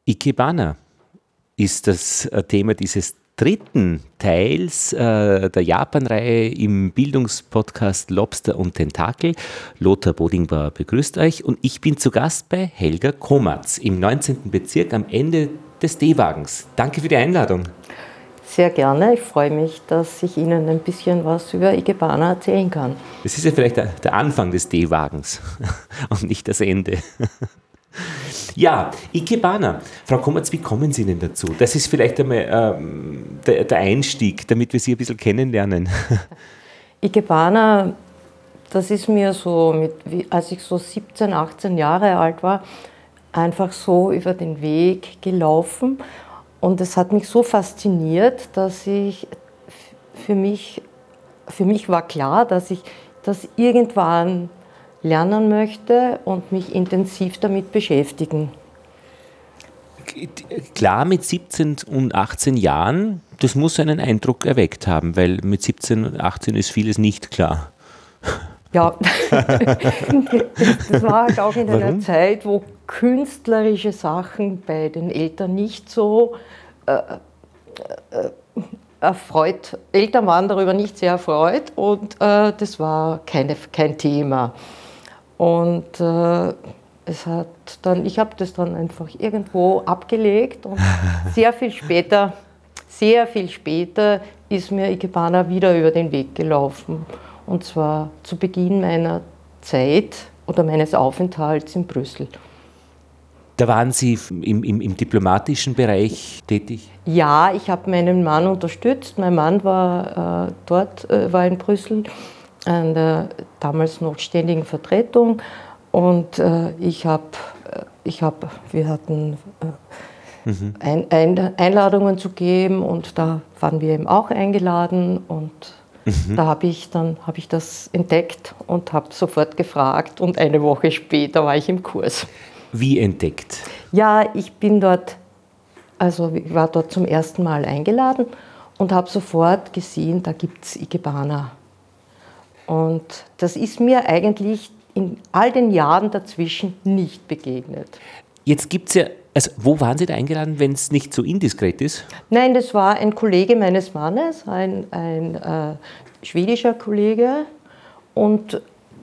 Ikebana ist das Thema dieses dritten Teils der Japan-Reihe im Bildungspodcast Lobster und Tentakel. Lothar Bodingbauer begrüßt euch und ich bin zu Gast bei Helga Komatz im 19. Bezirk am Ende des D-Wagens. Danke für die Einladung. Sehr gerne. Ich freue mich, dass ich Ihnen ein bisschen was über Ikebana erzählen kann. Das ist ja vielleicht der Anfang des D-Wagens und nicht das Ende. Ja, Ikebana. Frau Komatz, wie kommen Sie denn dazu? Das ist vielleicht einmal der Einstieg, damit wir Sie ein bisschen kennenlernen. Ikebana, das ist mir so, als ich so 17, 18 Jahre alt war, einfach so über den Weg gelaufen. Und es hat mich so fasziniert, dass für mich war klar, dass ich das irgendwann lernen möchte und mich intensiv damit beschäftigen. Klar, mit 17 und 18 Jahren, das muss einen Eindruck erweckt haben, weil mit 17 und 18 ist vieles nicht klar. Ja, das war halt auch in einer Zeit, wo künstlerische Sachen bei den Eltern nicht so erfreut, Eltern waren darüber nicht sehr erfreut und das war kein Thema. Und ich habe das dann einfach irgendwo abgelegt und sehr viel später ist mir Ikebana wieder über den Weg gelaufen. Und zwar zu Beginn meiner Zeit oder meines Aufenthalts in Brüssel. Da waren Sie im diplomatischen Bereich tätig? Ja, ich habe meinen Mann unterstützt. Mein Mann war war in Brüssel an der damals noch ständigen Vertretung und wir hatten Einladungen zu geben und da waren wir eben auch eingeladen und da habe ich das entdeckt und habe sofort gefragt und eine Woche später war ich im Kurs. Wie entdeckt? Ja, ich war dort zum ersten Mal eingeladen und habe sofort gesehen, da gibt es Ikebana. Und das ist mir eigentlich in all den Jahren dazwischen nicht begegnet. Jetzt gibt es ja, also wo waren Sie da eingeladen, wenn es nicht so indiskret ist? Nein, das war ein Kollege meines Mannes, ein schwedischer Kollege. Und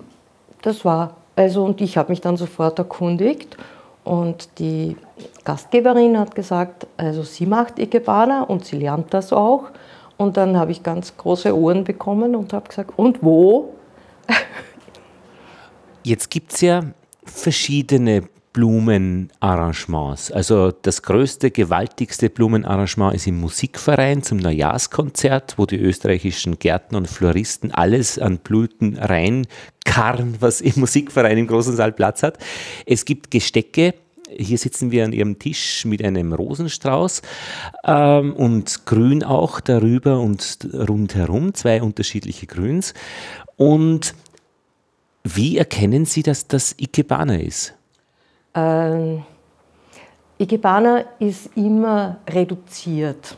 und ich habe mich dann sofort erkundigt. Und die Gastgeberin hat gesagt, also sie macht Ikebana und sie lernt das auch. Und dann habe ich ganz große Ohren bekommen und habe gesagt, und wo? Jetzt gibt es ja verschiedene Blumenarrangements. Also das größte, gewaltigste Blumenarrangement ist im Musikverein zum Neujahrskonzert, wo die österreichischen Gärtner und Floristen alles an Blüten reinkarren, was im Musikverein im großen Saal Platz hat. Es gibt Gestecke. Hier sitzen wir an Ihrem Tisch mit einem Rosenstrauß und Grün auch darüber und rundherum, 2 unterschiedliche Grüns. Und wie erkennen Sie, dass das Ikebana ist? Ikebana ist immer reduziert.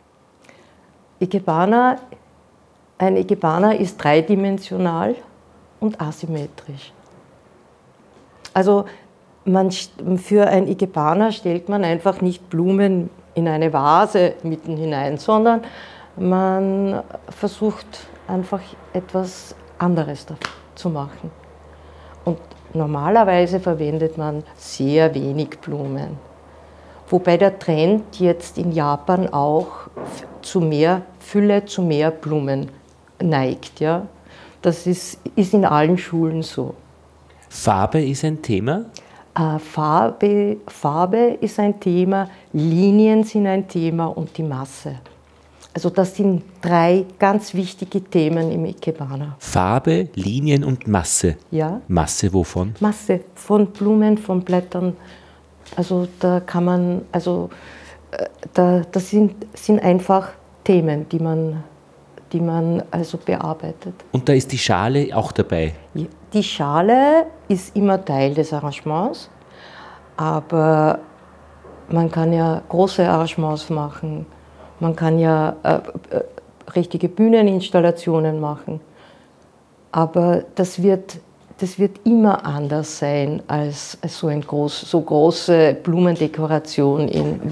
Ein Ikebana ist dreidimensional und asymmetrisch. Also für ein Ikebana stellt man einfach nicht Blumen in eine Vase mitten hinein, sondern man versucht einfach etwas anderes zu machen. Und normalerweise verwendet man sehr wenig Blumen. Wobei der Trend jetzt in Japan auch zu mehr Fülle, zu mehr Blumen neigt. Ja? Das ist in allen Schulen so. Farbe ist ein Thema? Farbe ist ein Thema, Linien sind ein Thema und die Masse. Also das sind 3 ganz wichtige Themen im Ikebana. Farbe, Linien und Masse. Ja. Masse wovon? Masse von Blumen, von Blättern. Also das sind einfach Themen, die man also bearbeitet. Und da ist die Schale auch dabei? Die Schale ist immer Teil des Arrangements, aber man kann ja große Arrangements machen, man kann ja richtige Bühneninstallationen machen, aber das das wird immer anders sein als so große Blumendekoration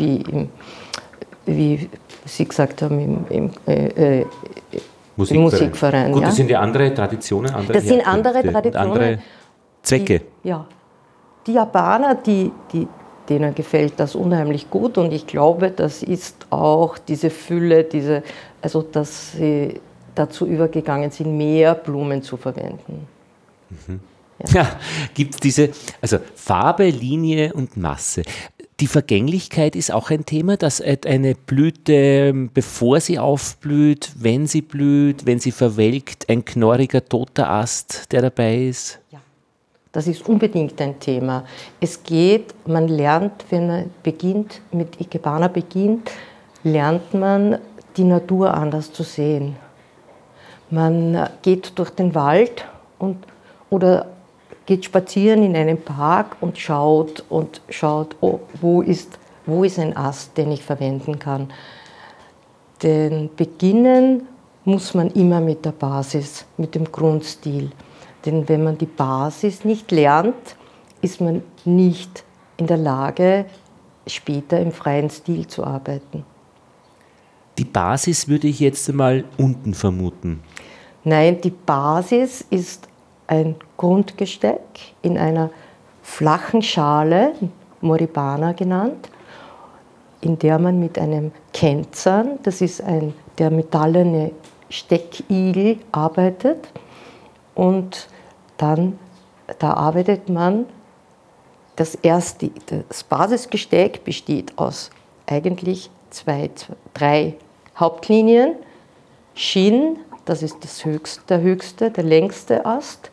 wie Sie gesagt haben, im Musikverein. Gut, das sind ja andere Traditionen, das sind andere Traditionen. Andere Zwecke. Die Japaner, denen gefällt das unheimlich gut und ich glaube, das ist auch diese Fülle, dass sie dazu übergegangen sind, mehr Blumen zu verwenden. Ja, gibt es also Farbe, Linie und Masse. Die Vergänglichkeit ist auch ein Thema, dass eine Blüte, bevor sie aufblüht, wenn sie blüht, wenn sie verwelkt, ein knorriger, toter Ast, der dabei ist. Ja, das ist unbedingt ein Thema. Man lernt, wenn man mit Ikebana beginnt, lernt man die Natur anders zu sehen. Man geht durch den Wald oder geht spazieren in einem Park und schaut, wo ist ein Ast, den ich verwenden kann. Denn beginnen muss man immer mit der Basis, mit dem Grundstil. Denn wenn man die Basis nicht lernt, ist man nicht in der Lage, später im freien Stil zu arbeiten. Die Basis würde ich jetzt einmal unten vermuten. Nein, die Basis ist ein Grundgesteck in einer flachen Schale, Moribana genannt, in der man mit einem Kenzan, das ist der metallene Steckigel, arbeitet. Und dann, da arbeitet man, das Basisgesteck besteht aus eigentlich 3 Hauptlinien, Shin, das ist der längste Ast.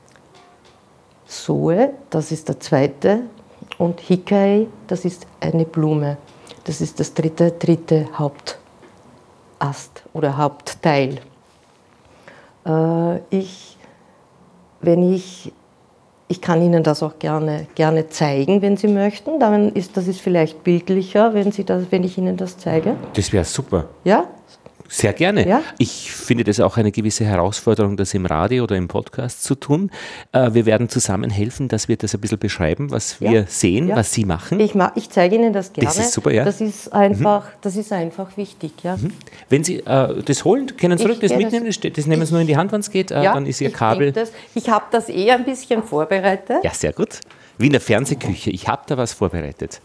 Soe, das ist der zweite. Und Hikai, das ist eine Blume. Das ist das dritte Hauptast oder Hauptteil. Ich kann Ihnen das auch gerne zeigen, wenn Sie möchten. Das ist vielleicht bildlicher, wenn ich Ihnen das zeige. Das wäre super. Ja? Sehr gerne. Ja? Ich finde das auch eine gewisse Herausforderung, das im Radio oder im Podcast zu tun. Wir werden zusammen helfen, dass wir das ein bisschen beschreiben, was wir sehen, was Sie machen. Ich zeige Ihnen das gerne. Das ist super, ja. Das ist einfach wichtig, ja. Wenn Sie das holen, können Sie das mitnehmen, das nehmen Sie nur in die Hand, wenn es geht, dann ist Ihr Kabel. Ich habe das ein bisschen vorbereitet. Ja, sehr gut. Wie in der Fernsehküche, ich habe da was vorbereitet.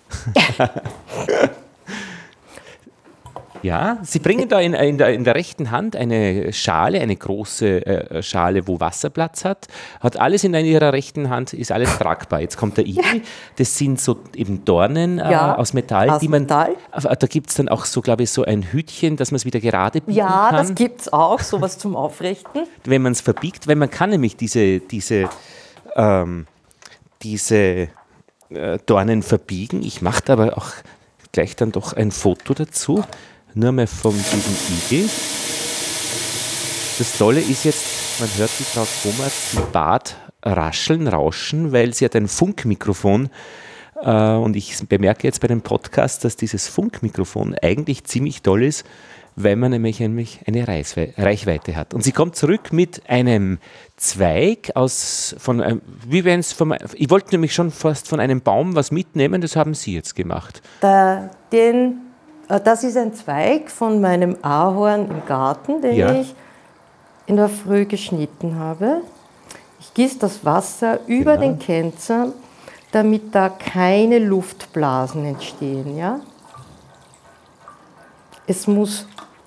Ja, Sie bringen da in der rechten Hand eine Schale, eine große Schale, wo Wasserplatz hat alles in Ihrer rechten Hand, ist alles tragbar. Jetzt kommt der Igel, das sind so eben Dornen aus Metall, Metall. Da gibt es dann auch so, glaube ich, so ein Hütchen, dass man es wieder gerade biegen kann. Ja, das gibt es auch, sowas zum Aufrichten. Wenn man es verbiegt, weil man kann nämlich diese Dornen verbiegen. Ich mache da aber auch gleich dann doch ein Foto dazu. Nur mal von diesem Igel. Das Tolle ist jetzt, man hört die Frau Komerz im Bad rauschen, weil sie hat ein Funkmikrofon. Und ich bemerke jetzt bei dem Podcast, dass dieses Funkmikrofon eigentlich ziemlich toll ist, weil man nämlich eine Reichweite hat. Und sie kommt zurück mit einem Zweig ich wollte nämlich schon fast von einem Baum was mitnehmen, das haben Sie jetzt gemacht. Das ist ein Zweig von meinem Ahorn im Garten, den ich in der Früh geschnitten habe. Ich gieße das Wasser über den Kenzan, damit da keine Luftblasen entstehen. Ja? Es muss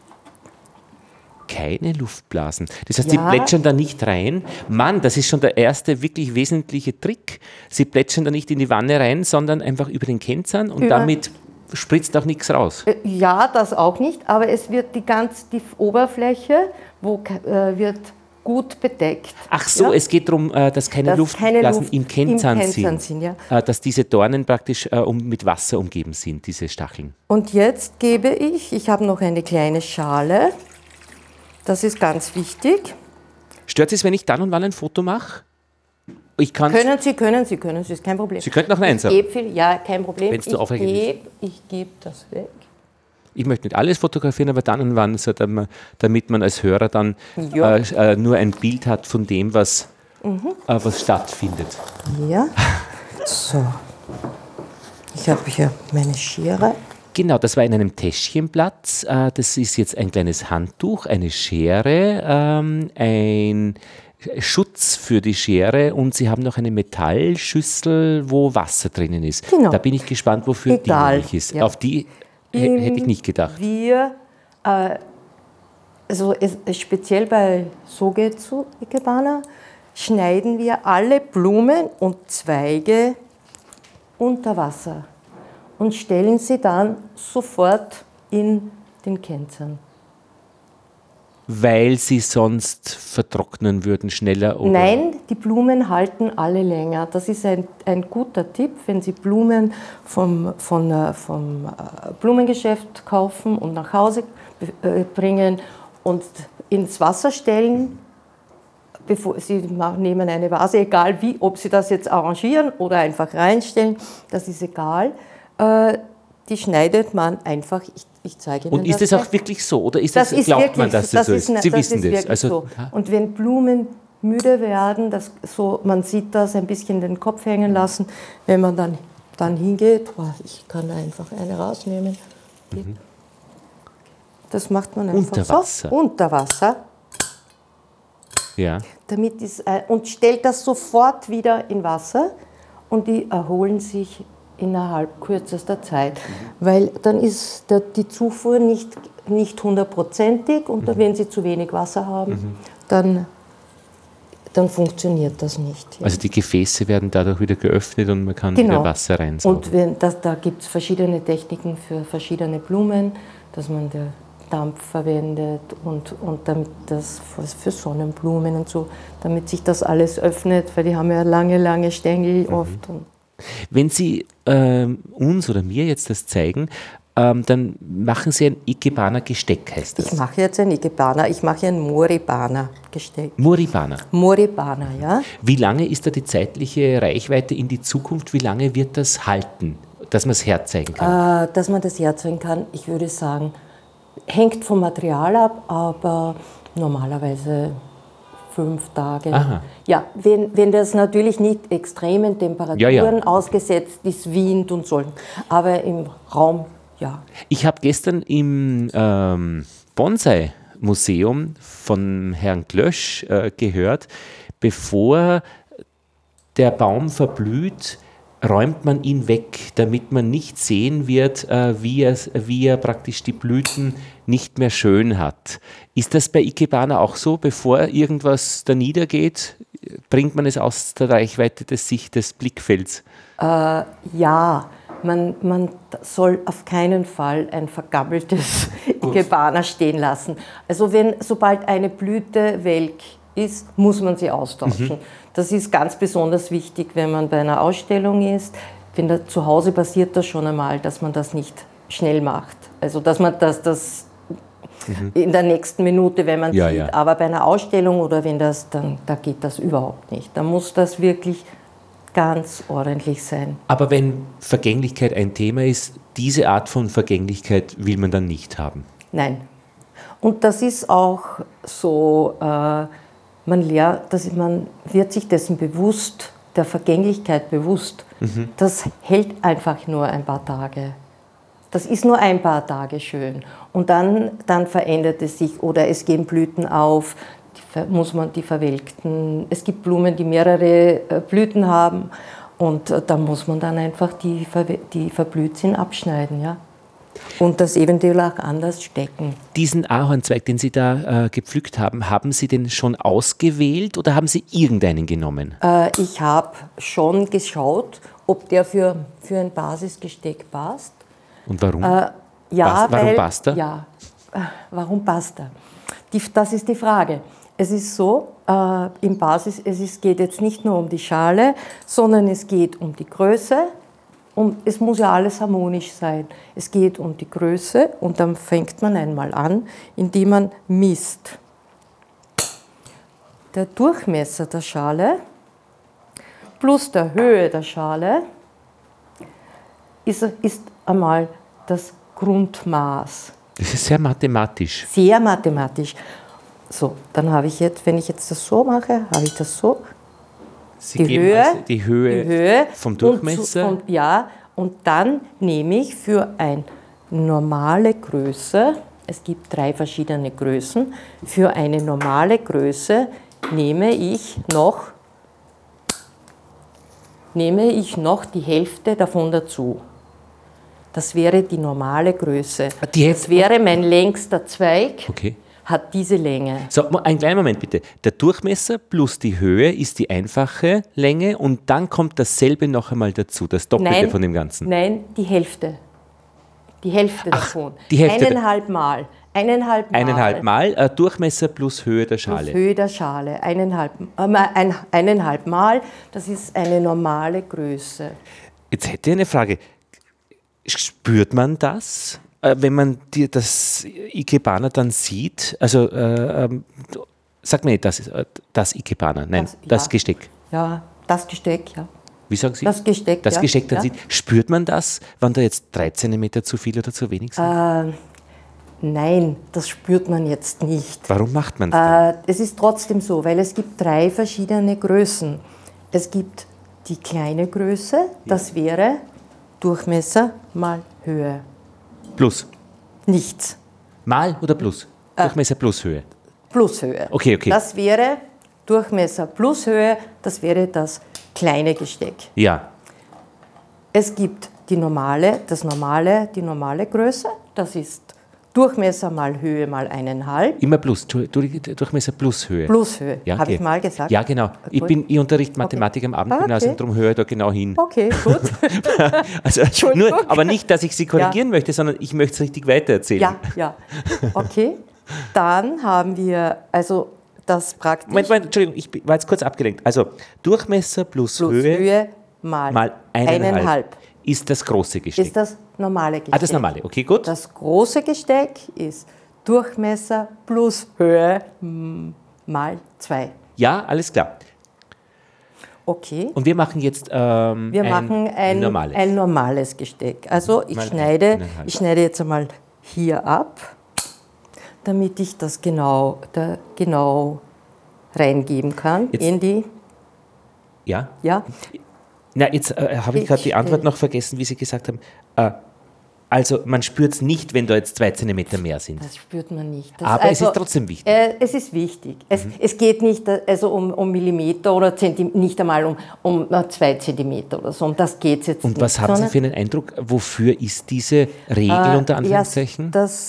keine Luftblasen. Das heißt, Sie plätschern da nicht rein. Mann, das ist schon der erste wirklich wesentliche Trick. Sie plätschern da nicht in die Wanne rein, sondern einfach über den Kenzan und damit spritzt auch nichts raus. Ja, das auch nicht, aber es wird die Oberfläche wird gut bedeckt. Ach so, es geht darum, dass keine Luftblasen im Kenzan sind. Ja. Dass diese Dornen praktisch mit Wasser umgeben sind, diese Stacheln. Und jetzt gebe ich habe noch eine kleine Schale, das ist ganz wichtig. Stört es, wenn ich dann und wann ein Foto mache? Können Sie, ist kein Problem. Sie könnten auch Nein sagen. Ja, kein Problem. Wenn's zu aufregend ist. Ich gebe das weg. Ich möchte nicht alles fotografieren, aber dann und wann, damit man als Hörer dann nur ein Bild hat von dem, was was stattfindet. Ja. So. Ich habe hier meine Schere. Genau, das war in einem Täschchenblatt. Das ist jetzt ein kleines Handtuch, eine Schere, ein Schutz für die Schere und Sie haben noch eine Metallschüssel, wo Wasser drinnen ist. Genau. Da bin ich gespannt, wofür die nämlich ist. Ja. Auf die hätte ich nicht gedacht. Speziell bei Sogetsu Ikebana schneiden wir alle Blumen und Zweige unter Wasser und stellen sie dann sofort in den Kenzern. Weil sie sonst vertrocknen würden schneller? Oder? Nein, die Blumen halten alle länger. Das ist ein guter Tipp, wenn Sie Blumen vom Blumengeschäft kaufen und nach Hause bringen und ins Wasser stellen. Sie nehmen eine Vase, egal wie, ob Sie das jetzt arrangieren oder einfach reinstellen, das ist egal. Die schneidet man einfach, ich zeige Ihnen das. Und ist das auch wirklich so? Oder ist das glaubt man, dass das so ist? Sie wissen das. Also, so. Und wenn Blumen müde werden, man sieht das, ein bisschen den Kopf hängen lassen, wenn man dann hingeht, ich kann einfach eine rausnehmen. Das macht man einfach unter Wasser. So, unter Wasser. Ja. Und stellt das sofort wieder in Wasser und die erholen sich innerhalb kürzester Zeit, weil dann ist die Zufuhr nicht 100%ig und wenn Sie zu wenig Wasser haben, dann funktioniert das nicht. Ja. Also die Gefäße werden dadurch wieder geöffnet und man kann wieder Wasser reinsaugen. Und da gibt es verschiedene Techniken für verschiedene Blumen, dass man den Dampf verwendet und damit das für Sonnenblumen und so, damit sich das alles öffnet, weil die haben ja lange Stängel oft. Wenn Sie uns oder mir jetzt das zeigen, dann machen Sie ein Ikebana-Gesteck, heißt das? Ich mache jetzt ein Ikebana, ich mache ein Moribana-Gesteck. Moribana? Moribana, ja. Wie lange ist da die zeitliche Reichweite in die Zukunft? Wie lange wird das halten, dass man es herzeigen kann? Dass man das herzeigen kann, ich würde sagen, hängt vom Material ab, aber normalerweise 5 Tage. Aha. Ja, wenn das natürlich nicht extremen Temperaturen ausgesetzt ist, Wind und so, aber im Raum, ja. Ich habe gestern im Bonsai-Museum von Herrn Glösch gehört, bevor der Baum verblüht, räumt man ihn weg, damit man nicht sehen wird, wie er praktisch die Blüten nicht mehr schön hat. Ist das bei Ikebana auch so? Bevor irgendwas da niedergeht, bringt man es aus der Reichweite des Blickfelds? Ja, man soll auf keinen Fall ein vergammeltes Ikebana stehen lassen. Also sobald eine Blüte welk ist, muss man sie austauschen. Das ist ganz besonders wichtig, wenn man bei einer Ausstellung ist. Zu Hause passiert das schon einmal, dass man das nicht schnell macht. Also dass man das in der nächsten Minute, wenn man sieht. Ja. Aber bei einer Ausstellung oder da geht das überhaupt nicht. Da muss das wirklich ganz ordentlich sein. Aber wenn Vergänglichkeit ein Thema ist, diese Art von Vergänglichkeit will man dann nicht haben? Nein. Und das ist auch so... Man wird sich dessen bewusst, der Vergänglichkeit bewusst. Das hält einfach nur ein paar Tage. Das ist nur ein paar Tage schön. Und dann verändert es sich oder es gehen Blüten auf, die verwelkten. Es gibt Blumen, die mehrere Blüten haben und da muss man dann einfach die verblüht sind, abschneiden. Ja? Und das eventuell auch anders stecken. Diesen Ahornzweig, den Sie da gepflückt haben, haben Sie den schon ausgewählt oder haben Sie irgendeinen genommen? Ich habe schon geschaut, ob der für ein Basisgesteck passt. Und warum? Warum passt er? Ja, warum passt er? Das ist die Frage. Es ist so, im es geht jetzt nicht nur um die Schale, sondern es geht um die Größe. Und es muss ja alles harmonisch sein. Es geht um die Größe und dann fängt man einmal an, indem man misst. Der Durchmesser der Schale plus der Höhe der Schale ist einmal das Grundmaß. Das ist sehr mathematisch. Sehr mathematisch. So, dann habe ich jetzt, wenn ich jetzt das so mache, habe ich das so Sie die geben Höhe, also die Höhe vom Durchmesser. Und dann nehme ich für eine normale Größe, es gibt 3 verschiedene Größen, für eine normale Größe nehme ich noch die Hälfte davon dazu. Das wäre die normale Größe. Das wäre mein längster Zweig, Okay. hat diese Länge. So, einen kleinen Moment bitte. Der Durchmesser plus die Höhe ist die einfache Länge und dann kommt dasselbe noch einmal dazu, das Doppelte von dem Ganzen. Nein, die Hälfte. Die Hälfte davon. Die Hälfte. 1,5 Mal. 1,5 Mal Durchmesser plus Höhe der Schale. Plus Höhe der Schale. 1,5 Mal. Das ist eine normale Größe. Jetzt hätte ich eine Frage. Spürt man das, wenn man das Ikebana dann sieht? Also, sag mir nicht, das Ikebana, nein, das Gesteck. Ja, das Gesteck, ja. Wie sagen Sie? Das Gesteck, das Gesteck dann ja. sieht. Spürt man das, wann da jetzt 3 cm zu viel oder zu wenig sind? Nein, das spürt man jetzt nicht. Warum macht man das? Es ist trotzdem so, weil es gibt 3 verschiedene Größen. Es gibt die kleine Größe, das wäre Durchmesser mal Höhe. Plus. Nichts. Mal oder plus? Durchmesser plus Höhe. Plus Höhe. Okay. Das wäre Durchmesser plus Höhe, das wäre das kleine Gesteck. Ja. Es gibt die normale Größe, das ist Durchmesser mal Höhe mal 1,5. Immer plus, Durchmesser plus Höhe. Plus Höhe, ja, habe ich mal gesagt? Ja, genau. Ich unterrichte Mathematik am Abendgymnasium, darum höre ich da genau hin. Okay, gut. Also aber nicht, dass ich Sie korrigieren möchte, sondern ich möchte es richtig weitererzählen. Ja. Okay. Dann haben wir, also das praktisch... Moment, Entschuldigung, ich war jetzt kurz abgelenkt. Also Durchmesser plus Höhe mal 1,5 ist das große Gesteck. Ist das normale Gesteck. Das normale, okay, gut. Das große Gesteck ist Durchmesser plus Höhe mal 2. Ja, alles klar. Okay. Und wir machen jetzt ein normales Gesteck. Also ich schneide jetzt einmal hier ab, damit ich das genau reingeben kann jetzt, in die... Ja? Ja. Na, jetzt habe ich gerade die Antwort noch vergessen, wie Sie gesagt haben. Also man spürt es nicht, wenn da jetzt 2 cm mehr sind. Das spürt man nicht. Aber es ist trotzdem wichtig. Es ist wichtig. Es geht nicht um Millimeter oder nicht einmal um 2 Zentimeter oder so. Um das geht es jetzt nicht. Und was haben Sie für einen Eindruck? Wofür ist diese Regel unter Anführungszeichen?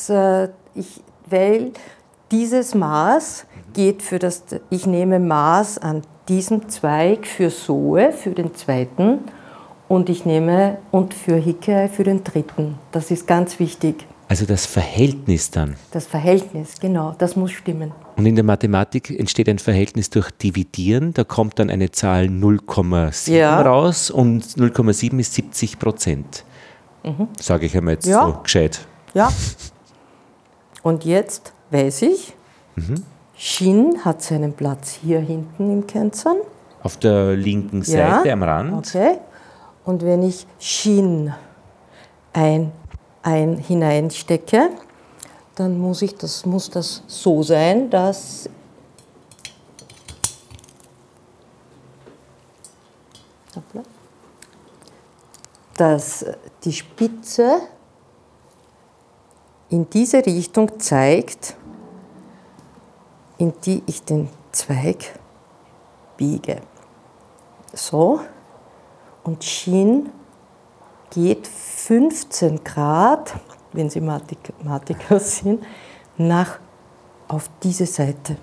Weil dieses Maß geht für das, ich nehme Maß an diesem Zweig für Sohe, für den zweiten, und für Hikei für den dritten. Das ist ganz wichtig. Also das Verhältnis dann? Das Verhältnis, genau, das muss stimmen. Und in der Mathematik entsteht ein Verhältnis durch Dividieren, da kommt dann eine Zahl 0,7 raus und 0,7 ist 70%. Sage ich einmal jetzt so gescheit. Ja. Und jetzt weiß ich, Shin hat seinen Platz hier hinten im Kennzeichen. Auf der linken Seite am Rand. Okay. Und wenn ich Shin hineinstecke, dann muss das so sein, dass die Spitze in diese Richtung zeigt, in die ich den Zweig biege. So. Und Shin geht 15 Grad, wenn Sie Mathematiker sind, auf diese Seite.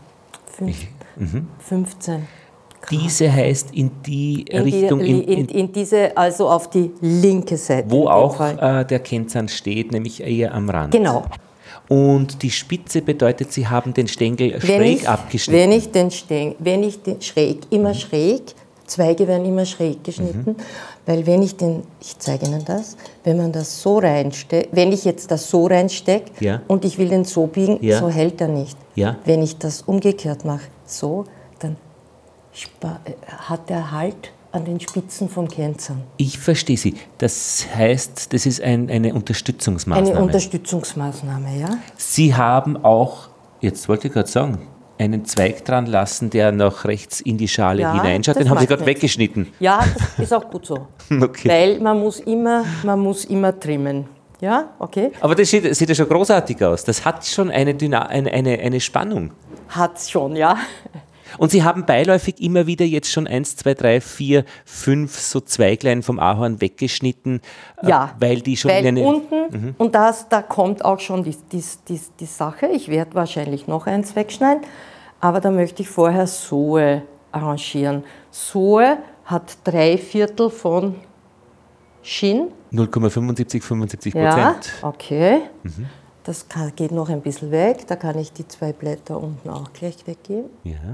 15 Grad. Diese heißt in die Richtung... In diese, also auf die linke Seite. Wo auch der Kennzahn steht, nämlich eher am Rand. Genau. Und die Spitze bedeutet, Sie haben den Stängel schräg abgeschnitten. Wenn ich den schräg, Zweige werden immer schräg geschnitten, weil ich zeige Ihnen das, wenn man das so reinsteckt, wenn ich jetzt das so reinstecke und ich will den so biegen, so hält er nicht. Ja. Wenn ich das umgekehrt mache, so, dann hat er Halt an den Spitzen vom Kennzahn. Ich verstehe Sie. Das heißt, das ist eine Unterstützungsmaßnahme. Eine Unterstützungsmaßnahme, ja. Sie haben auch, jetzt wollte ich gerade sagen, einen Zweig dran lassen, der nach rechts in die Schale hineinschaut. Den haben Sie gerade weggeschnitten. Ja, das ist auch gut so. Okay. Weil man muss immer trimmen. Ja, okay. Aber das sieht ja schon großartig aus. Das hat schon eine Spannung. Hat's schon, ja. Und Sie haben beiläufig immer wieder jetzt schon 1, 2, 3, 4, 5 so Zweiglein vom Ahorn weggeschnitten, Ja, weil die schon weil unten, und da kommt auch schon die Sache, ich werde wahrscheinlich noch eins wegschneiden, aber da möchte ich vorher Sohe arrangieren. Sohe hat 3/4 von Schien. 0,75%. Ja, okay. Das geht noch ein bisschen weg, da kann ich die 2 Blätter unten auch gleich weggeben. Ja.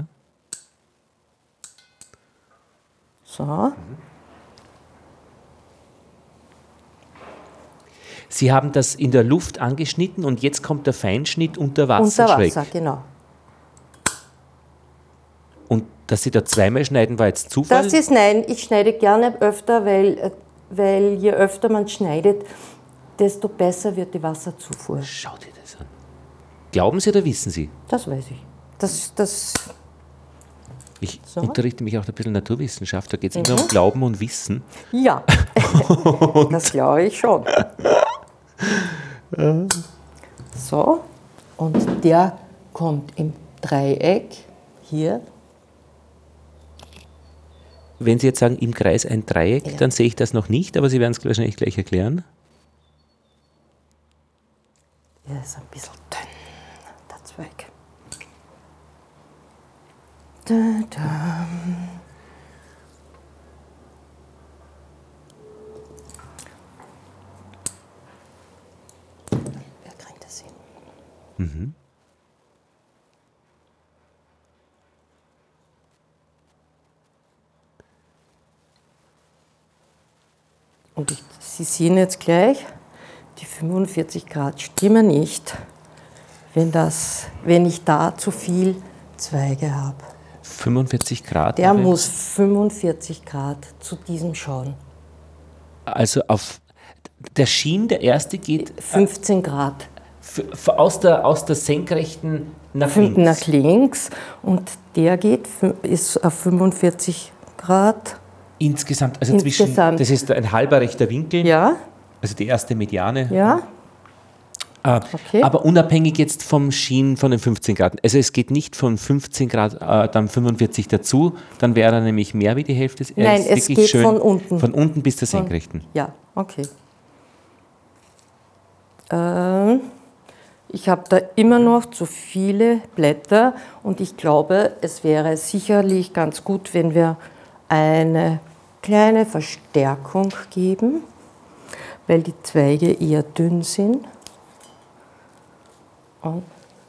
So. Sie haben das in der Luft angeschnitten und jetzt kommt der Feinschnitt unter Wasser. Unter Wasser, genau. Und dass Sie da zweimal schneiden, war jetzt Zufall? Nein, ich schneide gerne öfter, weil je öfter man schneidet, desto besser wird die Wasserzufuhr. Schau dir das an. Glauben Sie oder wissen Sie? Das weiß ich. Ich unterrichte mich auch ein bisschen Naturwissenschaft, da geht es immer um Glauben und Wissen. Ja, das glaube ich schon. So, und der kommt im Dreieck hier. Wenn Sie jetzt sagen, im Kreis ein Dreieck, dann sehe ich das noch nicht, aber Sie werden es wahrscheinlich gleich erklären. Der ist ein bisschen dünn, der Zweig. Da, da. Wer kriegt das hin? Und Sie sehen jetzt gleich, die 45 Grad stimmen nicht, wenn ich da zu viel Zweige habe. 45 Grad? Der muss 45 Grad zu diesem schauen. Also auf der Schien, der erste geht 15 Grad. Aus der Senkrechten nach links. Nach links. Und der ist auf 45 Grad. Insgesamt, also das ist ein halber rechter Winkel. Ja. Also die erste Mediane. Ja. Okay. Aber unabhängig jetzt vom Schien von den 15 Grad. Also es geht nicht von 15 Grad dann 45 dazu, dann wäre er nämlich mehr wie die Hälfte. Nein, es geht schön, von unten. Von unten bis zur Senkrechten. Ja, okay. Ich habe da immer noch zu viele Blätter und ich glaube, es wäre sicherlich ganz gut, wenn wir eine kleine Verstärkung geben, weil die Zweige eher dünn sind. Und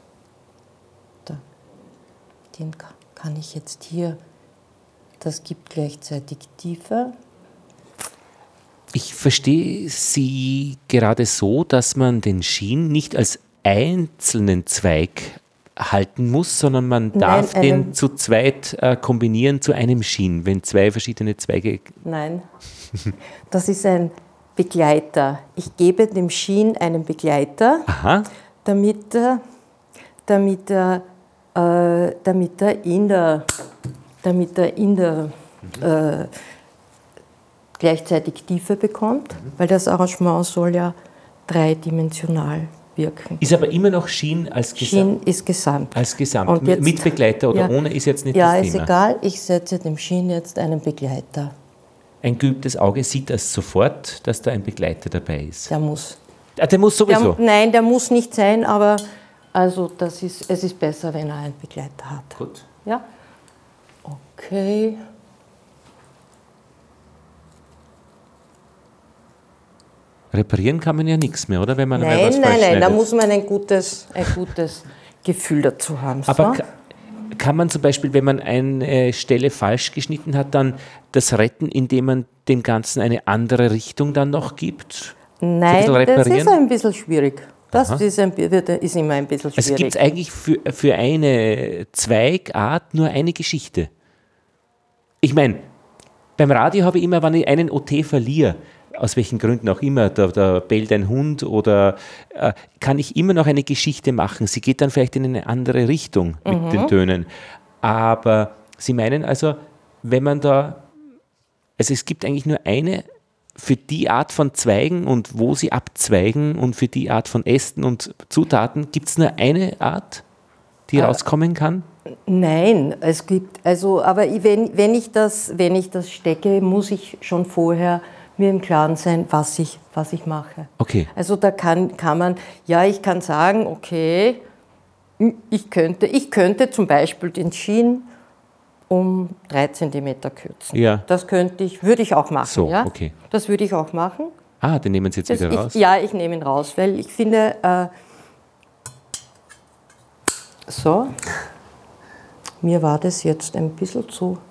den kann ich jetzt hier, das gibt gleichzeitig Tiefe. Ich verstehe Sie gerade so, dass man den Schien nicht als einzelnen Zweig halten muss, sondern man darf den zu zweit kombinieren zu einem Schien, wenn zwei verschiedene Zweige... Nein, das ist ein Begleiter. Ich gebe dem Schien einen Begleiter, damit er in der gleichzeitig Tiefe bekommt, weil das Arrangement soll ja dreidimensional wirken. Ist aber immer noch Schien als Gesamt? Schien ist Gesamt. Als Gesamt. Und jetzt, mit Begleiter oder ohne ist jetzt nicht das Thema. Ja, ist egal. Ich setze dem Schien jetzt einen Begleiter. Ein geübtes Auge sieht das sofort, dass da ein Begleiter dabei ist. Der muss. Der muss sowieso? Nein, der muss nicht sein, aber also es ist besser, wenn er einen Begleiter hat. Gut. Ja? Okay. Reparieren kann man ja nichts mehr, oder? Wenn man mal was falsch Nein, schneidet. da muss man ein gutes Gefühl dazu haben. Aber kann man zum Beispiel, wenn man eine Stelle falsch geschnitten hat, dann das retten, indem man dem Ganzen eine andere Richtung dann noch gibt? Nein, das ist ein bisschen schwierig. Das ist immer ein bisschen schwierig. Also gibt es eigentlich für eine Zweigart nur eine Geschichte? Ich meine, beim Radio habe ich immer, wenn ich einen OT verliere, aus welchen Gründen auch immer, da bellt ein Hund oder kann ich immer noch eine Geschichte machen. Sie geht dann vielleicht in eine andere Richtung mit den Tönen. Aber Sie meinen also, wenn man da, also es gibt eigentlich nur eine für die Art von Zweigen und wo sie abzweigen und für die Art von Ästen und Zutaten, gibt es nur eine Art, die rauskommen kann? Nein, es gibt, also, aber wenn ich das stecke, muss ich schon vorher mir im Klaren sein, was ich mache. Okay. Also da kann man, ja, ich kann sagen, okay, ich könnte zum Beispiel den Schien um 3 Zentimeter kürzen. Ja. Das würde ich auch machen. So, ja? okay. Das würde ich auch machen. Ah, den nehmen Sie jetzt wieder raus? Ich nehme ihn raus, weil ich finde, so, mir war das jetzt ein bisschen zu...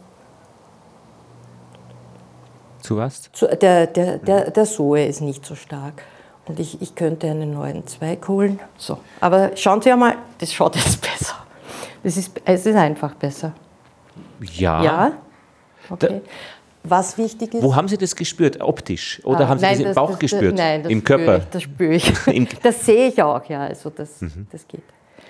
Zu was? Der Sohe ist nicht so stark. Und ich könnte einen neuen Zweig holen. So. Aber schauen Sie einmal, das schaut jetzt besser. Es ist einfach besser. Ja. Ja? Okay. Was wichtig ist... Wo haben Sie das gespürt? Optisch? Oder haben Sie das im Bauch gespürt? Nein, das im Körper? Das spüre ich. Das sehe ich auch, ja. Also das geht.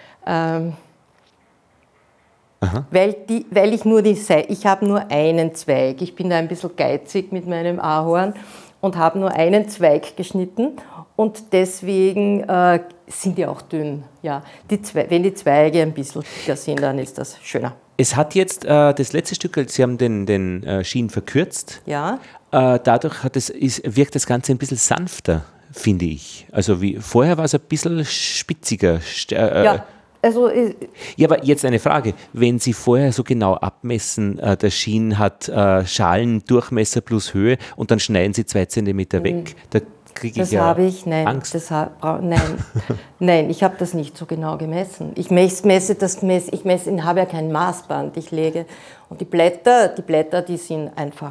Weil ich habe nur einen Zweig. Ich bin da ein bisschen geizig mit meinem Ahorn und habe nur einen Zweig geschnitten und deswegen sind die auch dünn. Ja. Wenn die Zweige ein bisschen dicker sind, dann ist das schöner. Es hat jetzt das letzte Stück, Sie haben den Schien verkürzt. Ja. Dadurch wirkt das Ganze ein bisschen sanfter, finde ich. Also wie vorher war es ein bisschen spitziger. Ja. Also, ja, aber jetzt eine Frage. Wenn Sie vorher so genau abmessen, der Schien hat Schalendurchmesser plus Höhe und dann schneiden Sie 2 Zentimeter weg, da kriege ich ja Angst. Nein, ich habe das nicht so genau gemessen. Ich habe ja kein Maßband, ich lege. Und die Blätter, die sind einfach,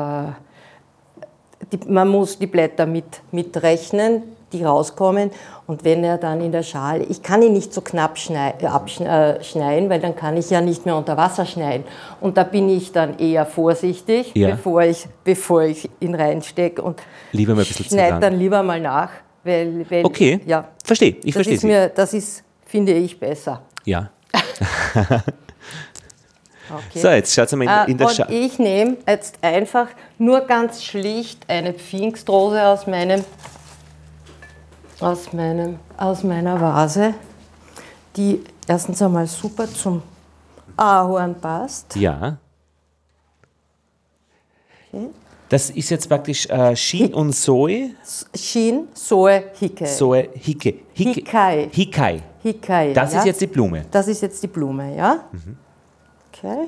man muss die Blätter mitrechnen, die rauskommen. Und wenn er dann in der Schale, ich kann ihn nicht so knapp schneiden, weil dann kann ich ja nicht mehr unter Wasser schneiden. Und da bin ich dann eher vorsichtig, ja, bevor ich ihn reinstecke und lieber mal ein bisschen schneide dann lieber mal nach. Weil, okay, ja, verstehe. Ich verstehe Sie. Das ist, finde ich, besser. Ja. Okay. So, jetzt schaut mal in der Und ich nehme jetzt einfach nur ganz schlicht eine Pfingstrose aus meiner Vase, die erstens einmal super zum Ahorn passt. Ja. Okay. Das ist jetzt praktisch Schien und Soe. Schien, Soe, Hicke. Soe, Hicke. Hikai. Hikai. Das ist jetzt die Blume. Das ist jetzt die Blume, ja? Mhm. Okay.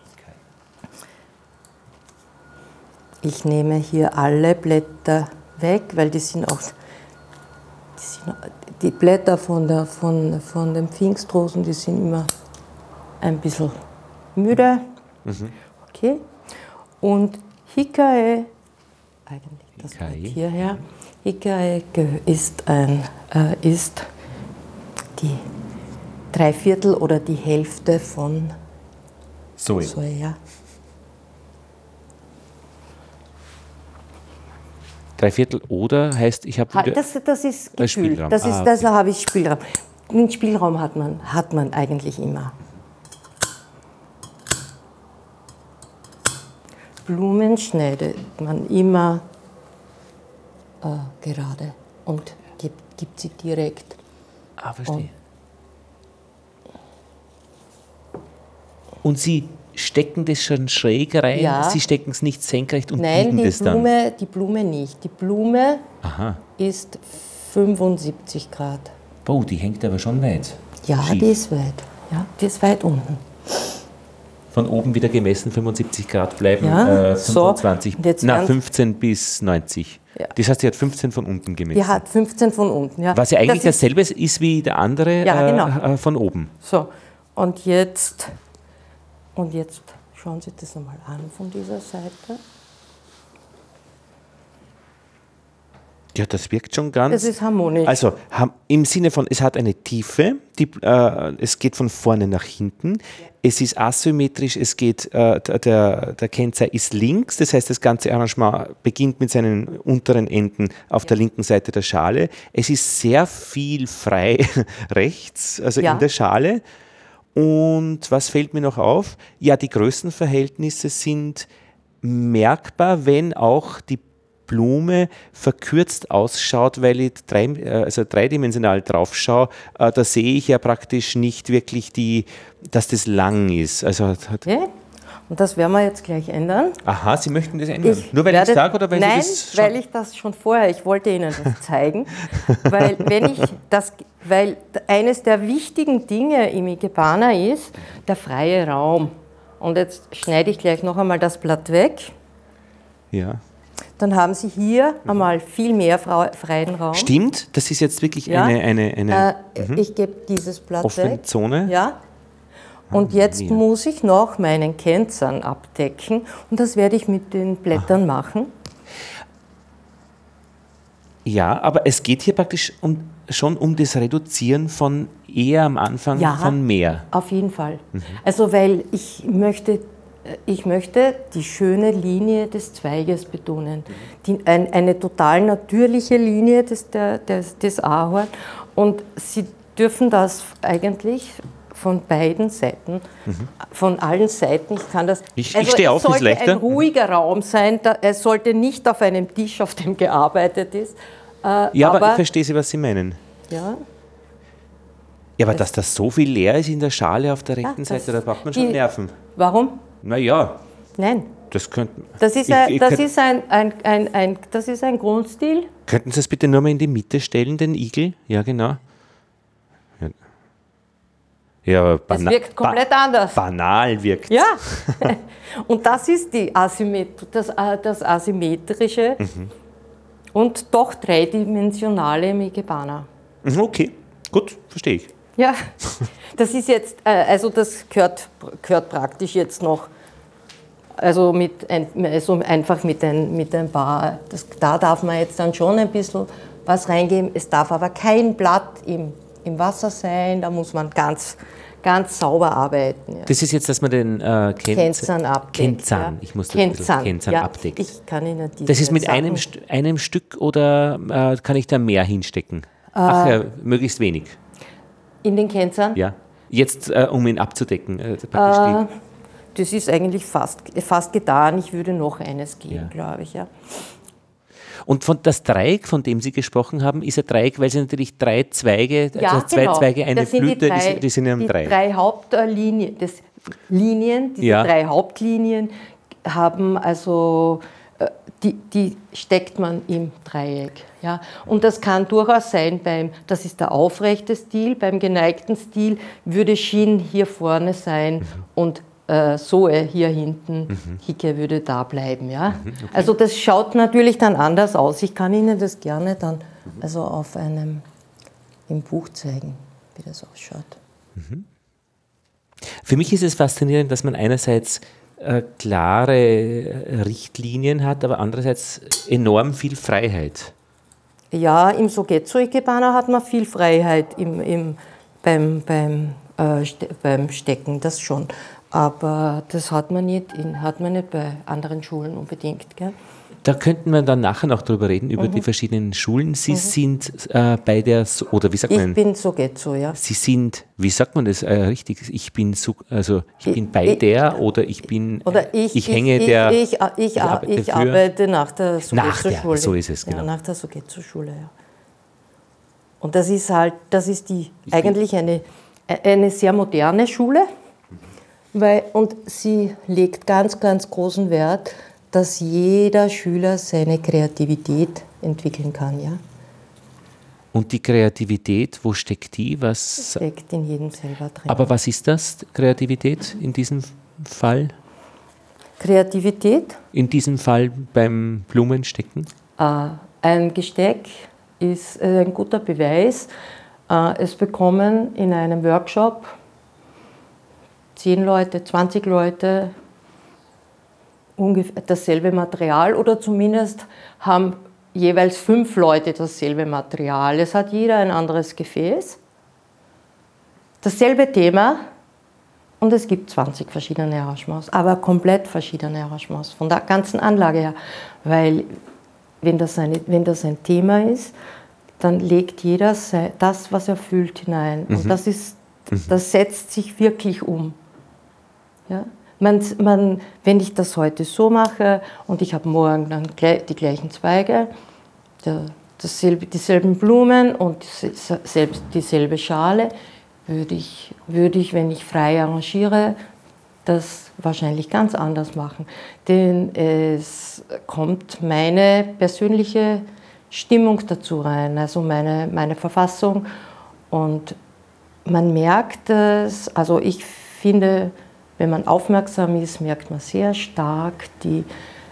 Ich nehme hier alle Blätter weg, weil die Blätter von den Pfingstrosen, die sind immer ein bisschen müde. Mhm. Okay. Und Hikae, eigentlich das Wort hierher, Hikae ist die 3/4 oder die Hälfte von Soe. Ja. 3/4 oder heißt, ich habe das ist Gefühl. Spielraum. Da habe ich Spielraum. Den Spielraum hat man eigentlich immer. Blumen schneidet man immer gerade und gibt sie direkt. Verstehe. Und Sie stecken das schon schräg rein? Ja. Sie stecken es nicht senkrecht und Nein, biegen das dann? Nein, die Blume nicht. Die Blume ist 75 Grad. Oh, die hängt aber schon weit. Ja, schief. Die ist weit. Ja, die ist weit unten. Von oben wieder gemessen 75 Grad bleiben 25, so. 15 bis 90. Ja. Das heißt, sie hat 15 von unten gemessen. Die hat 15 von unten, ja. Was ja eigentlich dasselbe ist wie der andere genau. Von oben. So, und jetzt schauen Sie das nochmal an von dieser Seite. Ja, das wirkt schon ganz. Das ist harmonisch. Also im Sinne von, es hat eine Tiefe, es geht von vorne nach hinten, es ist asymmetrisch, es geht, der Kennzeichen ist links, das heißt, das ganze Arrangement beginnt mit seinen unteren Enden auf der linken Seite der Schale. Es ist sehr viel frei rechts, also in der Schale. Und was fällt mir noch auf? Ja, die Größenverhältnisse sind merkbar, wenn auch die Blume verkürzt ausschaut, weil ich dreidimensional drauf schaue, da sehe ich ja praktisch nicht wirklich dass das lang ist. Also okay. Und das werden wir jetzt gleich ändern. Aha, Sie möchten das ändern? Nur weil ich es sage oder weil nein, Sie das schon... weil ich das schon vorher, ich wollte Ihnen das zeigen, weil eines der wichtigen Dinge im Ikebana ist der freie Raum. Und jetzt schneide ich gleich noch einmal das Blatt weg. Ja. Dann haben Sie hier einmal viel mehr freien Raum. Stimmt, das ist jetzt wirklich eine ich gebe dieses Blatt offene weg. Zone. Ja. Und jetzt muss ich noch meinen Kennzahn abdecken und das werde ich mit den Blättern machen. Ja, aber es geht hier praktisch schon um das Reduzieren von eher am Anfang von mehr. Auf jeden Fall. Also weil ich möchte die schöne Linie des Zweiges betonen. Eine total natürliche Linie des Ahorn. Und Sie dürfen das eigentlich von beiden Seiten, von allen Seiten. Ich kann das. Ich stehe auf, ist leichter. Es sollte ein ruhiger Raum sein. Es sollte nicht auf einem Tisch, auf dem gearbeitet ist. Ja, aber ich verstehe Sie, was Sie meinen. Ja. Ja, aber dass das so viel leer ist in der Schale auf der rechten Seite, da braucht man schon Nerven. Warum? Naja. Nein. Das könnte. Das ist ein Grundstil. Könnten Sie es bitte nur mal in die Mitte stellen, den Igel? Ja, genau. Ja, das wirkt komplett anders. Banal wirkt. Ja. Und das ist das Asymmetrische und doch dreidimensionale im Ikebana. Okay, gut, verstehe ich. Ja, das ist jetzt, also das gehört praktisch jetzt noch, also einfach mit ein paar, da darf man jetzt dann schon ein bisschen was reingeben. Es darf aber kein Blatt im Wasser sein, da muss man ganz sauber arbeiten. Ja. Das ist jetzt, dass man den Kennzahn abdeckt. Kennzahn, ich muss das Kennzahn abdecken. Ich kann Ihnen diese Das ist mit einem Stück oder kann ich da mehr hinstecken? Ach ja, möglichst wenig. In den Kennzahn? Ja. Jetzt, um ihn abzudecken. Das ist eigentlich fast getan. Ich würde noch eines geben, glaube ich. Ja. Und das Dreieck, von dem Sie gesprochen haben, ist ein Dreieck, weil es natürlich drei Zweige, zwei Zweige, eine Blüte, die sind ja im Dreieck. Die drei Hauptlinien, drei Hauptlinien haben also, die steckt man im Dreieck. Ja? Und das kann durchaus sein, das ist der aufrechte Stil, beim geneigten Stil würde Shin hier vorne sein und Soe hier hinten, Hike würde da bleiben. Ja? Okay. Also das schaut natürlich dann anders aus. Ich kann Ihnen das gerne dann also im Buch zeigen, wie das ausschaut. Für mich ist es faszinierend, dass man einerseits klare Richtlinien hat, aber andererseits enorm viel Freiheit. Ja, im Sogetsu Ikebana hat man viel Freiheit beim Stecken, das schon. Aber das hat man nicht bei anderen Schulen unbedingt. Gell? Da könnten wir dann nachher noch drüber reden, über die verschiedenen Schulen. Sie sind bei der, oder wie sagt man? Ich bin Sogetsu, ja. Sie sind, wie sagt man das richtig? Ich bin bei der oder ich bin, oder ich hänge der. Ich arbeite nach der Sogetsu-Schule. So ist es, genau. Ja, nach der Sogetsu-Schule, ja. Und das ist eigentlich eine sehr moderne Schule. Und sie legt ganz, ganz großen Wert, dass jeder Schüler seine Kreativität entwickeln kann. Ja? Und die Kreativität, wo steckt die? Steckt in jedem selber drin. Aber was ist das, Kreativität in diesem Fall? Kreativität? In diesem Fall beim Blumenstecken? Ein Gesteck ist ein guter Beweis. Es bekommen in einem Workshop 10 Leute, 20 Leute ungefähr dasselbe Material oder zumindest haben jeweils 5 Leute dasselbe Material. Es hat jeder ein anderes Gefäß, dasselbe Thema und es gibt 20 verschiedene Arrangements, aber komplett verschiedene Arrangements von der ganzen Anlage her. Weil wenn das ein Thema ist, dann legt jeder das, was er fühlt, hinein. Und das setzt sich wirklich um. Ja? Wenn ich das heute so mache und ich habe morgen dann die gleichen Zweige, dieselben Blumen und dieselbe Schale, würde ich, wenn ich frei arrangiere, das wahrscheinlich ganz anders machen. Denn es kommt meine persönliche Stimmung dazu rein, also meine Verfassung. Und man merkt es, also ich finde, wenn man aufmerksam ist, merkt man sehr stark die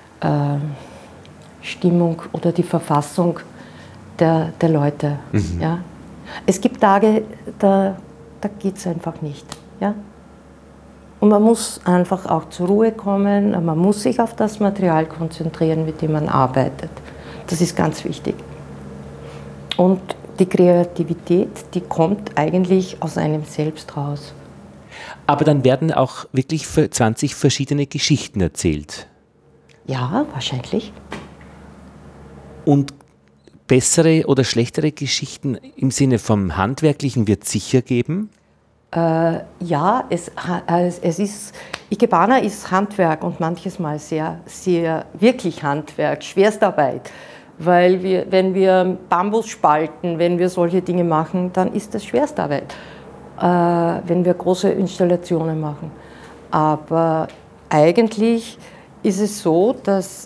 Stimmung oder die Verfassung der Leute. Ja? Es gibt Tage, da geht es einfach nicht. Ja? Und man muss einfach auch zur Ruhe kommen, man muss sich auf das Material konzentrieren, mit dem man arbeitet. Das ist ganz wichtig. Und die Kreativität, die kommt eigentlich aus einem selbst raus. Aber dann werden auch wirklich 20 verschiedene Geschichten erzählt. Ja, wahrscheinlich. Und bessere oder schlechtere Geschichten im Sinne vom Handwerklichen wird es sicher geben? Ja, Ikebana ist Handwerk und manches Mal sehr, sehr wirklich Handwerk, Schwerstarbeit. Weil wenn wir Bambus spalten, wenn wir solche Dinge machen, dann ist das Schwerstarbeit, wenn wir große Installationen machen. Aber eigentlich ist es so, dass,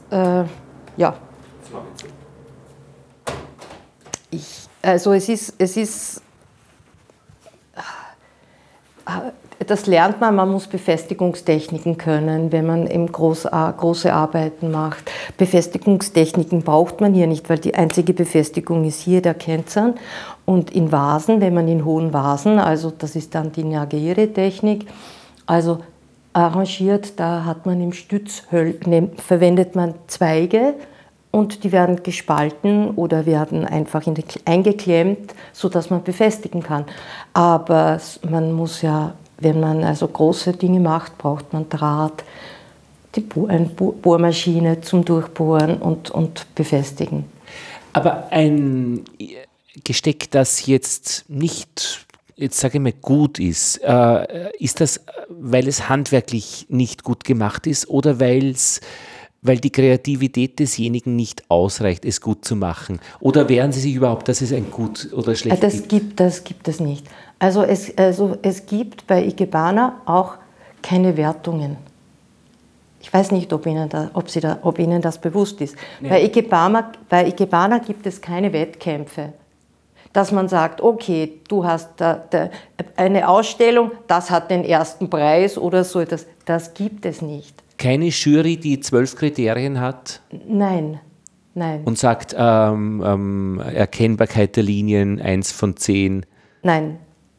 das lernt man muss Befestigungstechniken können, wenn man eben große Arbeiten macht. Befestigungstechniken braucht man hier nicht, weil die einzige Befestigung ist hier der Kenzern. Und in Vasen, wenn man in hohen Vasen, also das ist dann die Nagere-Technik, also arrangiert, da hat man im Stütz, verwendet man Zweige und die werden gespalten oder werden einfach eingeklemmt, sodass man befestigen kann. Aber man muss ja, wenn man also große Dinge macht, braucht man Draht, eine Bohrmaschine zum Durchbohren und befestigen. Aber ein Gesteck, das jetzt nicht, jetzt sage ich mal, gut ist das, weil es handwerklich nicht gut gemacht ist oder weil die Kreativität desjenigen nicht ausreicht, es gut zu machen? Oder wehren Sie sich überhaupt, dass es ein gut oder schlecht gibt? Das gibt es nicht. Also es gibt bei Ikebana auch keine Wertungen. Ich weiß nicht, ob Ihnen das bewusst ist. Nee. Bei Ikebana gibt es keine Wettkämpfe. Dass man sagt, okay, du hast eine Ausstellung, das hat den ersten Preis oder so etwas. Das gibt es nicht. Keine Jury, die 12 Kriterien hat? Nein. Und sagt, Erkennbarkeit der Linien 1 von 10? Nein,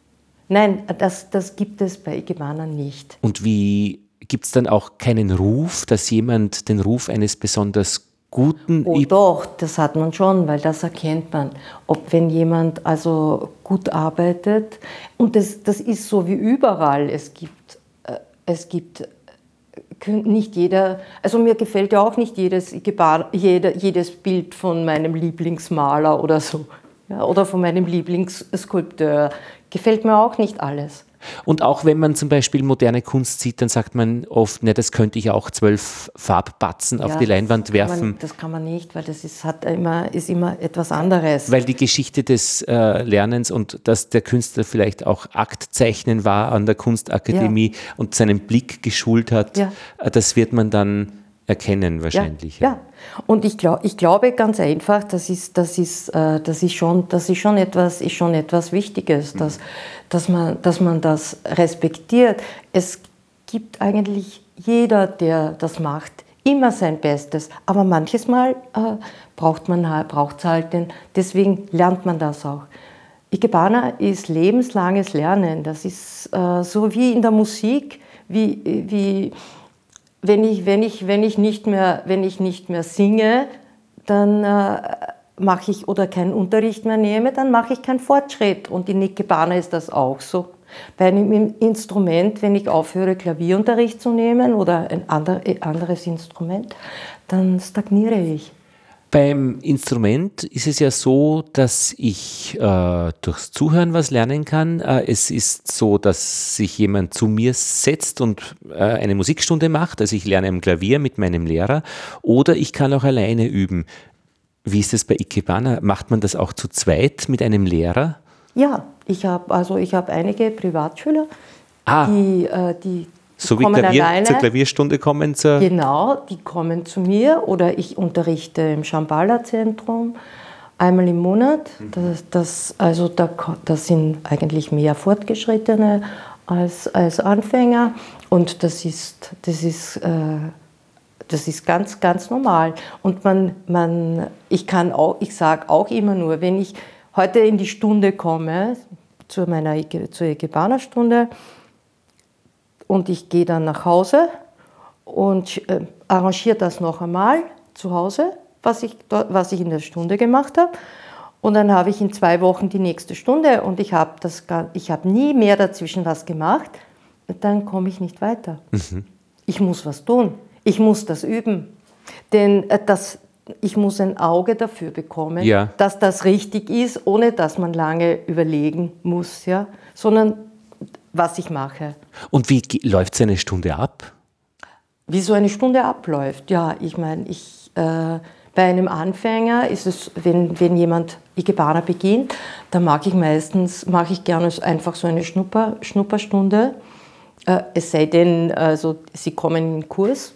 das gibt es bei Ikebana nicht. Und wie gibt es dann auch keinen Ruf, dass jemand den Ruf eines besonders guten... Doch, das hat man schon, weil das erkennt man. Wenn jemand also gut arbeitet, und das ist so wie überall, es gibt nicht jeder, also mir gefällt ja auch nicht jedes Bild von meinem Lieblingsmaler oder so, ja, oder von meinem Lieblingsskulpteur. Gefällt mir auch nicht alles. Und auch wenn man zum Beispiel moderne Kunst sieht, dann sagt man oft, ne, das könnte ich auch 12 Farbbatzen auf die Leinwand werfen. Das kann man nicht, weil das ist immer etwas anderes. Weil die Geschichte des Lernens und dass der Künstler vielleicht auch Aktzeichnen war an der Kunstakademie und seinen Blick geschult hat, das wird man dann erkennen wahrscheinlich. Ja. Und ich glaube ganz einfach, das ist schon etwas Wichtiges, dass man das respektiert. Es gibt eigentlich jeder, der das macht, immer sein Bestes, aber manches Mal braucht es halt deswegen lernt man das auch. Ikebana ist lebenslanges Lernen. Das ist so wie in der Musik, wie wenn ich nicht mehr singe, dann mache ich oder keinen Unterricht mehr nehme, dann mache ich keinen Fortschritt. Und in Ikebana ist das auch so. Bei einem Instrument, wenn ich aufhöre, Klavierunterricht zu nehmen oder ein anderes Instrument, dann stagniere ich. Beim Instrument ist es ja so, dass ich durchs Zuhören was lernen kann. Es ist so, dass sich jemand zu mir setzt und eine Musikstunde macht. Also ich lerne am Klavier mit meinem Lehrer oder ich kann auch alleine üben. Wie ist das bei Ikebana? Macht man das auch zu zweit mit einem Lehrer? Ja, ich habe einige Privatschüler, die so wie kommen alleine. Zur Klavierstunde kommen? Genau, die kommen zu mir oder ich unterrichte im Shambhala-Zentrum einmal im Monat. Das sind eigentlich mehr Fortgeschrittene als Anfänger und das ist ganz, ganz normal. Und ich sage auch immer nur, wenn ich heute in die Stunde komme, zur Ikebana-Stunde, und ich gehe dann nach Hause und arrangiere das noch einmal zu Hause, was ich in der Stunde gemacht habe. Und dann habe ich in 2 Wochen die nächste Stunde und ich habe nie mehr dazwischen was gemacht. Dann komme ich nicht weiter. Ich muss was tun. Ich muss das üben. Denn ich muss ein Auge dafür bekommen, dass das richtig ist, ohne dass man lange überlegen muss, ja? Sondern was ich mache. Und wie läuft so eine Stunde ab? Wie so eine Stunde abläuft? Ja, ich meine, bei einem Anfänger ist es, wenn jemand Ikebana beginnt, dann mache ich gerne einfach so eine Schnupperstunde. Es sei denn, sie kommen in den Kurs,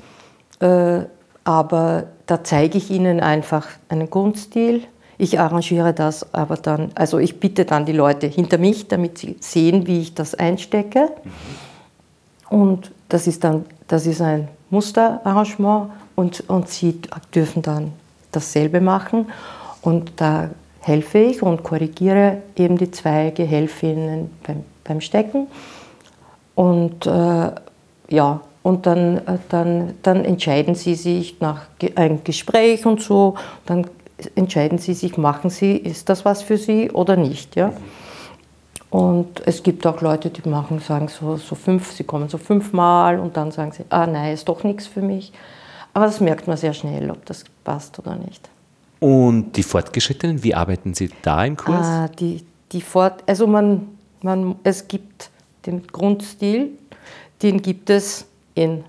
aber da zeige ich ihnen einfach einen Grundstil. Ich arrangiere das aber dann, also ich bitte dann die Leute hinter mich, damit sie sehen, wie ich das einstecke. Und das ist ein Musterarrangement und sie dürfen dann dasselbe machen. Und da helfe ich und korrigiere eben die Zweige, helfe ihnen beim Stecken. Und und dann entscheiden sie sich nach einem Gespräch und so, dann entscheiden sie sich, ist das was für sie oder nicht. Ja? Und es gibt auch Leute, die sie kommen so 5 Mal und dann sagen sie, nein, ist doch nichts für mich. Aber das merkt man sehr schnell, ob das passt oder nicht. Und die Fortgeschrittenen, wie arbeiten Sie da im Kurs? Es gibt den Grundstil, den gibt es in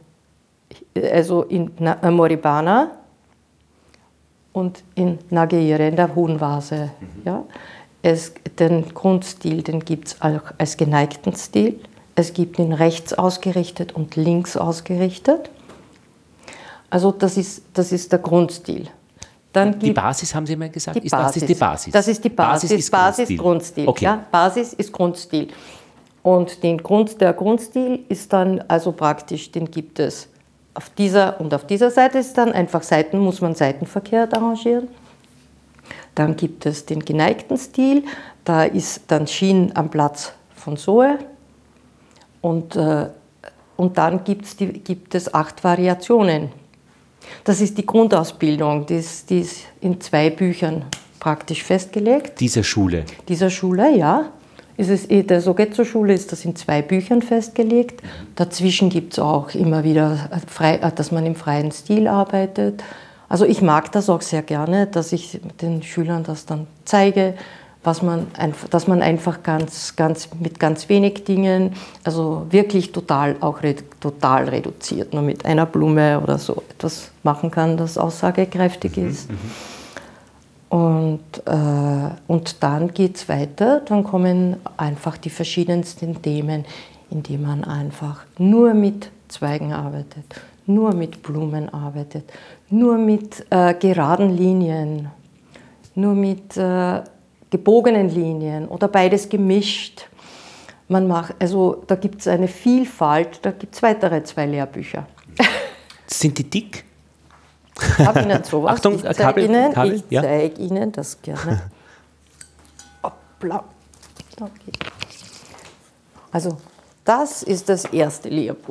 Moribana und in Nagayire, in der hohen Vase. Ja? Den Grundstil, den gibt es auch als geneigten Stil. Es gibt ihn rechts ausgerichtet und links ausgerichtet. Also das ist der Grundstil. Dann die Basis, haben Sie mal gesagt? Das ist die Basis. Das ist die Basis, Grundstil. Okay. Ja? Basis ist Grundstil. Und der Grundstil ist dann also praktisch, den gibt es auf dieser Seite ist dann einfach muss man seitenverkehrt arrangieren. Dann gibt es den geneigten Stil, da ist dann Shin am Platz von Soe. Und dann gibt es 8 Variationen. Das ist die Grundausbildung, die ist in 2 Büchern praktisch festgelegt. Dieser Schule, ja. Der Sogetsu-Schule ist das in 2 Büchern festgelegt. Dazwischen gibt es auch immer wieder, dass man im freien Stil arbeitet. Also ich mag das auch sehr gerne, dass ich den Schülern das dann zeige, dass man einfach mit ganz wenig Dingen, also wirklich total reduziert, nur mit einer Blume oder so etwas machen kann, das aussagekräftig ist. Und dann geht es weiter, dann kommen einfach die verschiedensten Themen, in denen man einfach nur mit Zweigen arbeitet, nur mit Blumen arbeitet, nur mit geraden Linien, nur mit gebogenen Linien oder beides gemischt. Da gibt es eine Vielfalt, da gibt es weitere 2 Lehrbücher. Sind die dick? Ich habe Ihnen sowas. Achtung, ich zeige Kabel, Ihnen das gerne. Hoppla. Okay. Also, das ist das erste Lehrbuch.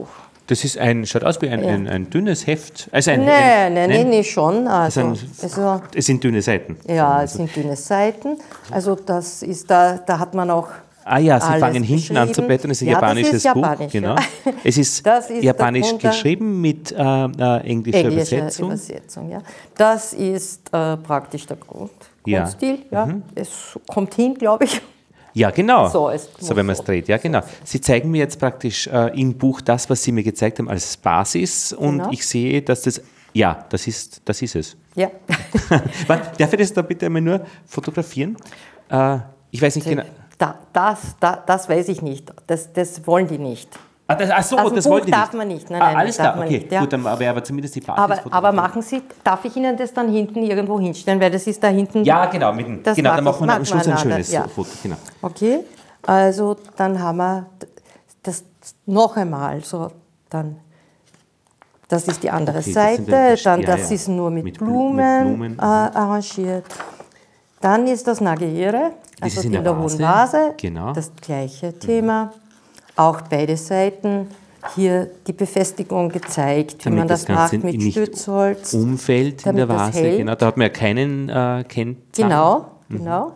Das ist schaut aus wie ein dünnes Heft. Also Nein, schon. Es sind dünne Seiten. Ja, es sind dünne Seiten. Also das ist da hat man auch. Sie fangen hinten an zu blättern. Es ist ein japanisches Buch. Genau. Ja. Es ist japanisch geschrieben mit englischer Übersetzung. Ja. Das ist praktisch der Grundstil. Ja. Es kommt hin, glaube ich. Ja, genau. So wenn man es dreht. Ja, genau. Sie zeigen mir jetzt praktisch im Buch das, was Sie mir gezeigt haben, als Basis. Und ich sehe, dass das ist es. Ja. Darf ich das da bitte einmal nur fotografieren? Ich weiß nicht genau. Das weiß ich nicht. Das wollen die nicht. Das Buch wollen die darf nicht. man nicht. Nein, Alles klar, okay. nicht, ja. Gut, dann wäre aber zumindest die Basis. Aber machen Sie, darf ich Ihnen das dann hinten irgendwo hinstellen, weil das ist da hinten. Ja, genau. Dann machen wir am Schluss ein schönes Foto. Genau. Okay, also dann haben wir das noch einmal. So, dann, das ist die andere Seite. Das ist nur mit Blumen arrangiert. Dann ist das Nageire, also in der hohen Vase. Genau. Das gleiche Thema. Auch beide Seiten. Hier die Befestigung gezeigt, wie man das macht mit Stützholz. Umfällt in der Vase, genau. Da hat man ja keinen Kennzahn. Genau.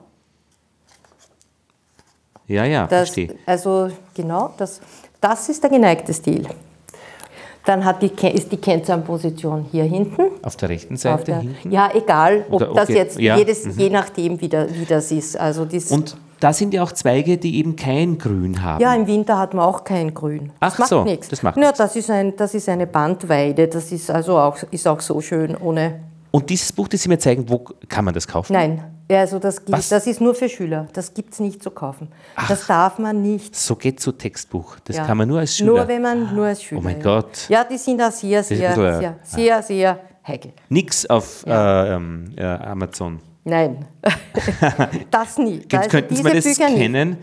Ja, verstehe. Also genau, das ist der geneigte Stil. Dann ist die Kennzahnposition hier hinten. Auf der rechten Seite hinten? Ja, egal, ob das jetzt je nachdem, wie das ist. Also und da sind ja auch Zweige, die eben kein Grün haben. Ja, im Winter hat man auch kein Grün. Das macht nichts. Das macht nichts. Das ist eine Bandweide. Das ist also auch so schön ohne. Und dieses Buch, das Sie mir zeigen, wo kann man das kaufen? Nein, also das ist nur für Schüler. Das gibt es nicht zu kaufen. Das darf man nicht. So geht so Textbuch. Das kann man nur als Schüler. Nur als Schüler. Oh mein Gott. Ja, die sind da sehr heikel. Nix auf Amazon. Nein, das nie. Könnten Sie mir das scannen?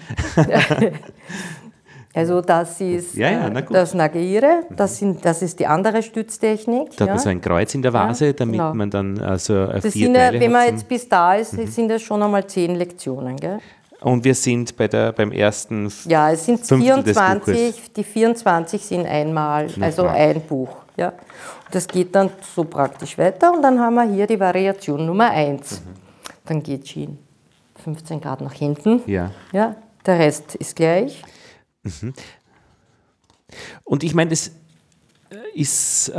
Also das ist das Nageire, das ist die andere Stütztechnik. Da hat man so ein Kreuz in der Vase, damit man dann vier Teile wenn man jetzt bis da ist, sind das schon einmal 10 Lektionen. Gell? Und wir sind beim ersten Ja, es sind 24, die 24 sind einmal, also ein Buch. Ja. Und das geht dann so praktisch weiter und dann haben wir hier die Variation Nummer 1. Dann geht Schien 15 Grad nach hinten. Ja, der Rest ist gleich. Und ich meine, das ist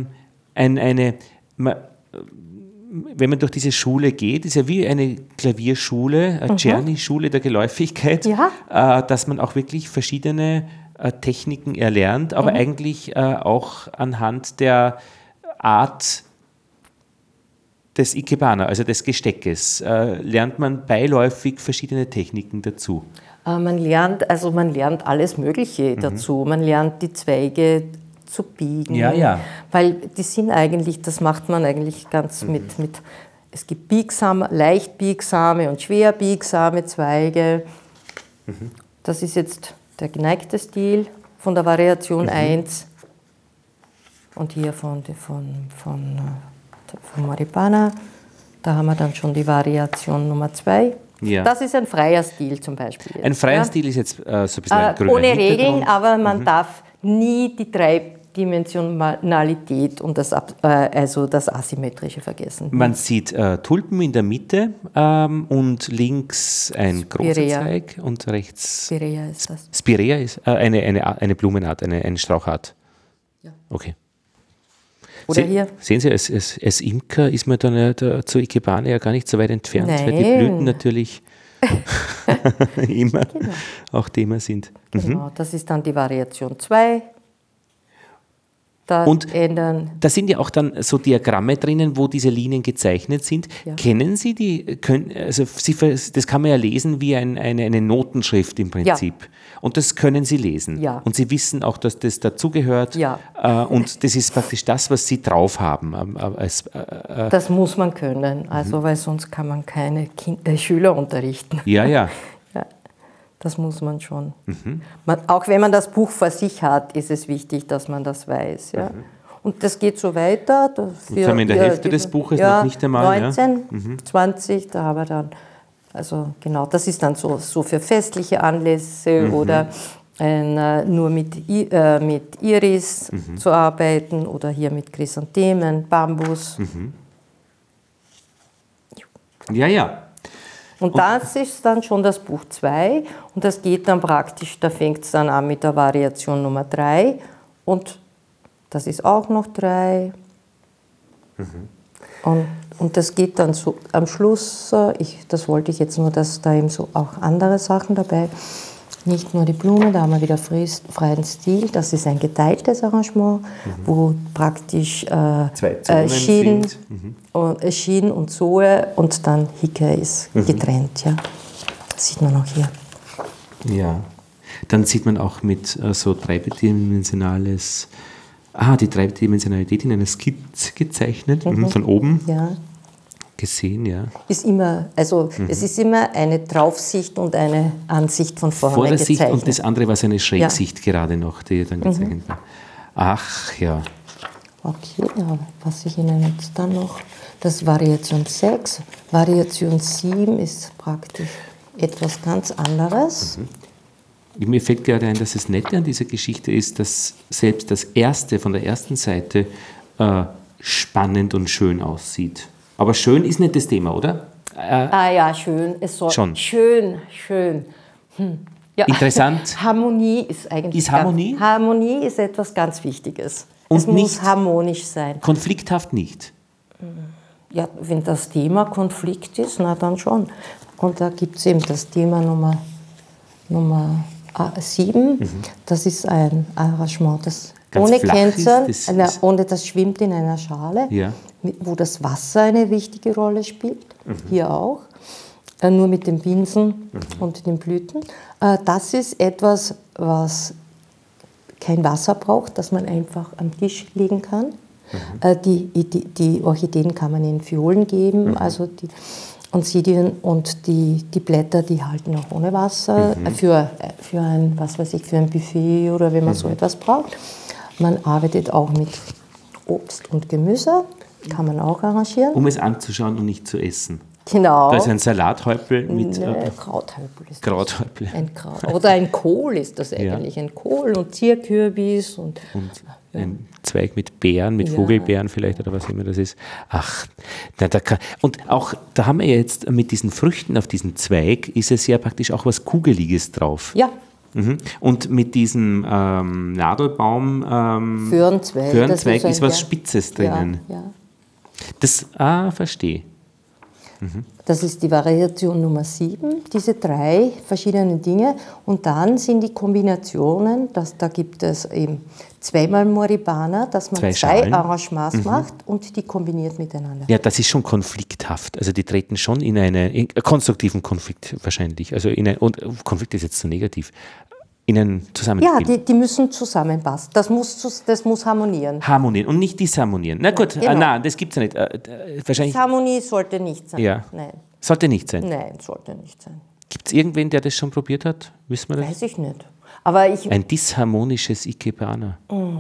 wenn man durch diese Schule geht, ist ja wie eine Klavierschule, eine Czerny-Schule der Geläufigkeit, dass man auch wirklich verschiedene Techniken erlernt, aber eigentlich auch anhand der Art des Ikebana, also des Gesteckes, lernt man beiläufig verschiedene Techniken dazu. Man lernt alles Mögliche dazu. Man lernt die Zweige zu biegen. Ja. Weil die sind eigentlich, das macht man eigentlich ganz mit, es gibt leicht biegsame und schwer biegsame Zweige. Das ist jetzt der geneigte Stil von der Variation 1 und hier von Maripana. Da haben wir dann schon die Variation Nummer 2. Ja. Das ist ein freier Stil zum Beispiel. Ein freier Stil ist jetzt so ein bisschen ein grüner ohne Hintergrund. Regeln, aber man darf nie die Dreidimensionalität und das Asymmetrische vergessen. Man sieht Tulpen in der Mitte und links ein großer Zweig und rechts... Spirea ist das. Spirea ist eine Blumenart, eine Strauchart. Ja. Okay. Oder hier. Sehen Sie, als Imker ist man dann zur Ikebana ja gar nicht so weit entfernt, Nein. weil die Blüten natürlich immer auch Thema sind. Genau, das ist dann die Variation 2. Da sind ja auch dann so Diagramme drinnen, wo diese Linien gezeichnet sind. Ja. Kennen Sie die? Das kann man ja lesen wie eine Notenschrift im Prinzip. Ja. Und das können Sie lesen. Ja. Und Sie wissen auch, dass das dazugehört. Ja. Und das ist praktisch das, was Sie drauf haben. Das muss man können, weil sonst kann man keine Schüler unterrichten. Ja. Das muss man schon. Auch wenn man das Buch vor sich hat, ist es wichtig, dass man das weiß. Ja? Und das geht so weiter. Jetzt haben wir in der Hälfte des Buches noch nicht einmal. 19, 20, da haben wir dann, also genau, das ist dann so für festliche Anlässe oder nur mit Iris zu arbeiten oder hier mit Chrysanthemen, Bambus. Ja. Und das ist dann schon das Buch 2 und das geht dann praktisch, da fängt es dann an mit der Variation Nummer 3 und das ist auch noch 3. Und das geht dann so am Schluss, das wollte ich jetzt nur, dass da eben so auch andere Sachen dabei, nicht nur die Blume, da haben wir wieder freien Stil, das ist ein geteiltes Arrangement, wo praktisch Schien und Zoe und dann Hicke ist getrennt, ja. Das sieht man auch hier. Ja, dann sieht man auch mit so dreidimensionales, die Dreidimensionalität in einer Skizze gezeichnet, von oben. Ja. Gesehen, ja. Ist immer, also es ist immer eine Draufsicht und eine Ansicht von vorne Vor der gezeichnet. Sicht und das andere war so eine Schrägsicht gerade noch, die dann gezeichnet war. Ach, ja. Okay, ja, was ich Ihnen jetzt dann noch, das ist Variation 6. Variation 7 ist praktisch etwas ganz anderes. Mir fällt gerade ein, dass das Nette an dieser Geschichte ist, dass selbst das Erste von der ersten Seite spannend und schön aussieht. Aber schön ist nicht das Thema, oder? Ja, schön. Es soll schon. Schön. Ja. Interessant. Harmonie ist eigentlich. Ist Harmonie? Harmonie ist etwas ganz Wichtiges. Und es muss harmonisch sein. Konflikthaft nicht. Ja, wenn das Thema Konflikt ist, na dann schon. Und da gibt es eben das Thema Nummer 7. Das ist ein Arrangement, das ganz ohne flach Kennzeichen, ist. ohne das schwimmt in einer Schale, ja. Wo das Wasser eine wichtige Rolle spielt. Hier auch. Nur mit den Binsen und den Blüten. Das ist etwas, was kein Wasser braucht, das man einfach am Tisch legen kann. Die Orchideen kann man in Violen geben, also die Onsidien und die Blätter, die halten auch ohne Wasser für ein, was weiß ich, für ein Buffet oder wenn man so etwas braucht. Man arbeitet auch mit Obst und Gemüse, kann man auch arrangieren. Um es anzuschauen und nicht zu essen. Genau. Da ist ein Salathäupl mit Krauthäupl. Ist Krauthäupl. Ein Kraut. Oder ein Kohl ist das eigentlich. Ein Kohl und Zierkürbis. Und ein Zweig mit Beeren, mit Vogelbeeren vielleicht oder was immer das ist. Ach, und auch da haben wir jetzt mit diesen Früchten auf diesem Zweig, ist es ja praktisch auch was Kugeliges drauf. Ja. Und mit diesem Nadelbaum, Föhrenzweig ist was Spitzes drinnen. Ja. Das, verstehe. Das ist die Variation Nummer 7, diese 3 verschiedenen Dinge. Und dann sind die Kombinationen, da gibt es eben zweimal Moribana, dass man 2 Arrangements macht und die kombiniert miteinander. Ja, das ist schon konflikthaft. Also die treten schon in einen konstruktiven Konflikt wahrscheinlich. Also und Konflikt ist jetzt zu negativ. In einen Zusammenspiel. Ja, die müssen zusammenpassen. Das muss harmonieren. Harmonieren und nicht disharmonieren. Na gut, genau. Nein, das gibt es ja nicht. Wahrscheinlich. Disharmonie sollte nicht sein. Ja. Nein. Sollte nicht sein. Nein, sollte nicht sein. Gibt es irgendwen, der das schon probiert hat? Wissen wir das? Weiß ich nicht. Aber ein disharmonisches Ikebana.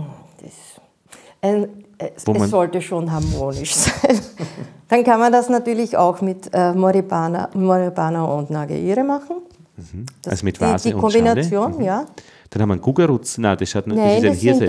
Es sollte schon harmonisch sein. Dann kann man das natürlich auch mit Moribana und Nageire machen. Also mit Vase die Kombination, und ja. Dann haben wir einen Gugarutz. Nein, das schaut das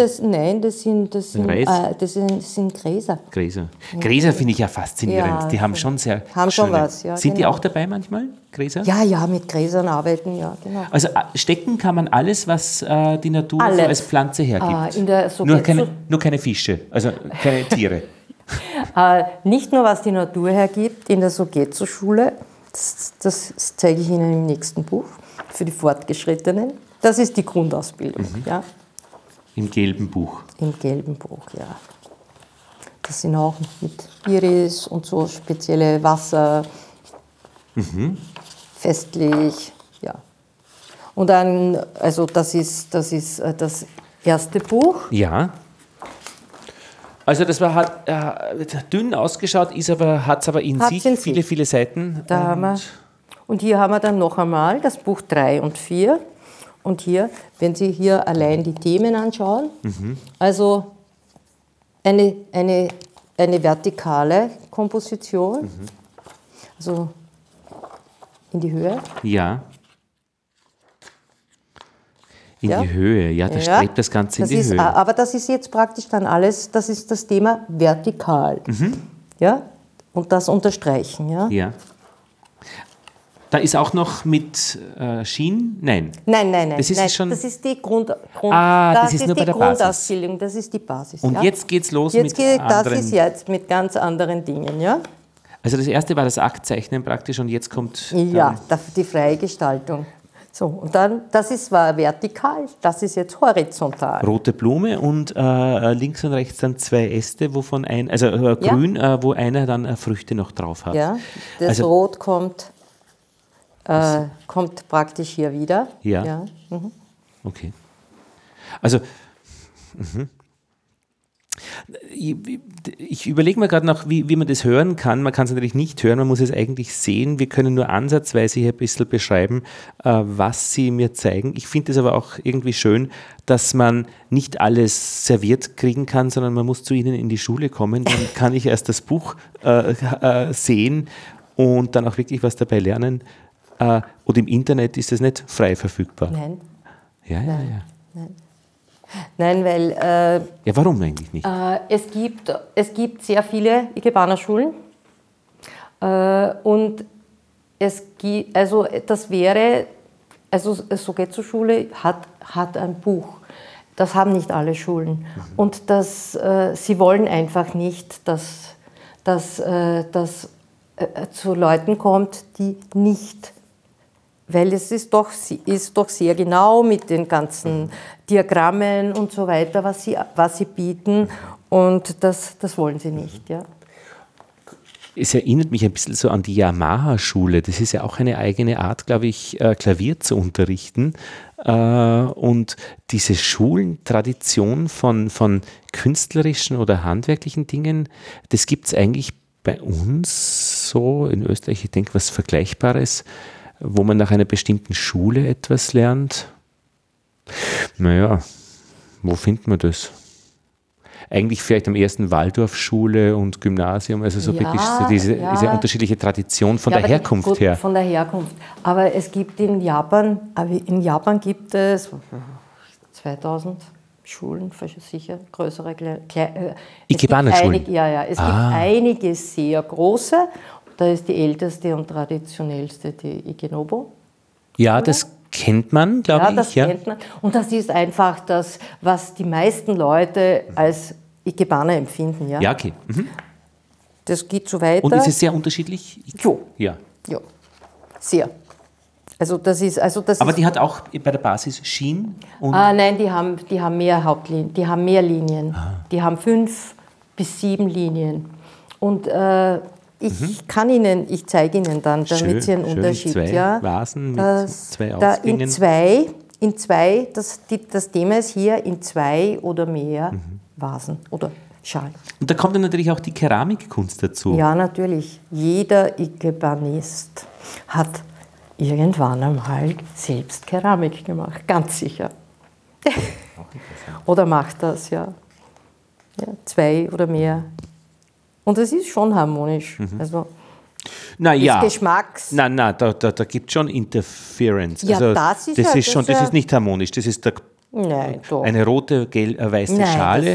sind Gräser. Gräser finde ich ja faszinierend. Ja, die haben schon sehr schon was. Ja, sind die auch dabei manchmal, Gräser? Ja, mit Gräsern arbeiten, ja, genau. Also stecken kann man alles, was die Natur so als Pflanze hergibt. Nur keine Fische, also keine Tiere. Nicht nur, was die Natur hergibt, in der Sogetsu-Schule, das zeige ich Ihnen im nächsten Buch, für die Fortgeschrittenen. Das ist die Grundausbildung. Ja. Im gelben Buch? Im gelben Buch, ja. Das sind auch mit Iris und so spezielle Wasser, festlich, ja. Und dann, also das ist das erste Buch. Ja. Also das hat dünn ausgeschaut, hat es aber in sich viele, viele Seiten. Und hier haben wir dann noch einmal das Buch 3 und 4. Und hier, wenn Sie hier allein die Themen anschauen, also eine vertikale Komposition, also in die Höhe. Ja. In die Höhe, ja, da strebt das Ganze in die Höhe. Aber das ist jetzt praktisch dann alles, das ist das Thema vertikal. Ja? Und das unterstreichen. Ja? Ja. Da ist auch noch mit Schienen? Nein. Nein. Das ist schon. Das ist die das ist nur bei der Grundausbildung, das ist die Basis. Und jetzt geht es los mit anderen. Das ist jetzt mit ganz anderen Dingen, ja. Also das erste war das Aktzeichnen praktisch und jetzt kommt. Ja, die freie Gestaltung. So, und dann, war vertikal, das ist jetzt horizontal. Rote Blume und links und rechts dann 2 Äste, wovon grün, wo einer dann Früchte noch drauf hat. Ja, das Rot kommt praktisch hier wieder. Ja. Okay. Also, ich überlege mir gerade noch, wie man das hören kann. Man kann es natürlich nicht hören, man muss es eigentlich sehen. Wir können nur ansatzweise hier ein bisschen beschreiben, was Sie mir zeigen. Ich finde es aber auch irgendwie schön, dass man nicht alles serviert kriegen kann, sondern man muss zu Ihnen in die Schule kommen. Dann kann ich erst das Buch sehen und dann auch wirklich was dabei lernen. Und im Internet ist das nicht frei verfügbar. Nein. Ja. Nein, weil ja, warum eigentlich nicht? Es gibt sehr viele Ikebana-Schulen und Sogetsu-Schule hat ein Buch. Das haben nicht alle Schulen. Und sie wollen einfach nicht, dass zu Leuten kommt, die nicht. Weil es ist doch sehr genau mit den ganzen Diagrammen und so weiter, was sie bieten. Und das wollen sie nicht. Ja. Es erinnert mich ein bisschen so an die Yamaha-Schule. Das ist ja auch eine eigene Art, glaube ich, Klavier zu unterrichten. Und diese Schulentradition von künstlerischen oder handwerklichen Dingen, das gibt es eigentlich bei uns so in Österreich, ich denke, was Vergleichbares, wo man nach einer bestimmten Schule etwas lernt. Naja, wo findet man das? Eigentlich vielleicht am ersten Waldorfschule und Gymnasium, also so wirklich so diese unterschiedliche Tradition von der Herkunft her. Von der Herkunft. Aber es gibt in Japan gibt es 2000 Schulen, sicher größere, Ikebana-Schulen? Es gibt einige sehr große. Da ist die älteste und traditionellste die Ikenobo. Ja, das kennt man, glaube ich. Ja, das kennt man. Und das ist einfach das, was die meisten Leute als Ikebana empfinden. Ja, okay. Das geht so weiter. Und ist es sehr unterschiedlich? Ja. Sehr. Aber die hat auch bei der Basis Schienen? Nein, die haben mehr Hauptlinien, die haben mehr Linien. Die haben 5 bis 7 Linien. Und ich zeige Ihnen dann, damit Sie einen Unterschied. 2 Vasen mit 2 Ausgängen. In zwei, das Thema ist hier in 2 oder mehr Vasen oder Schalen. Und da kommt dann natürlich auch die Keramikkunst dazu. Ja, natürlich. Jeder Ikebanist hat irgendwann einmal selbst Keramik gemacht, ganz sicher. Oder macht das, ja. 2 oder mehr. Und es ist schon harmonisch. Also des Geschmacks. Da gibt es schon Interference. Ja, also, das ist nicht harmonisch. Das ist eine rote, weiße Schale.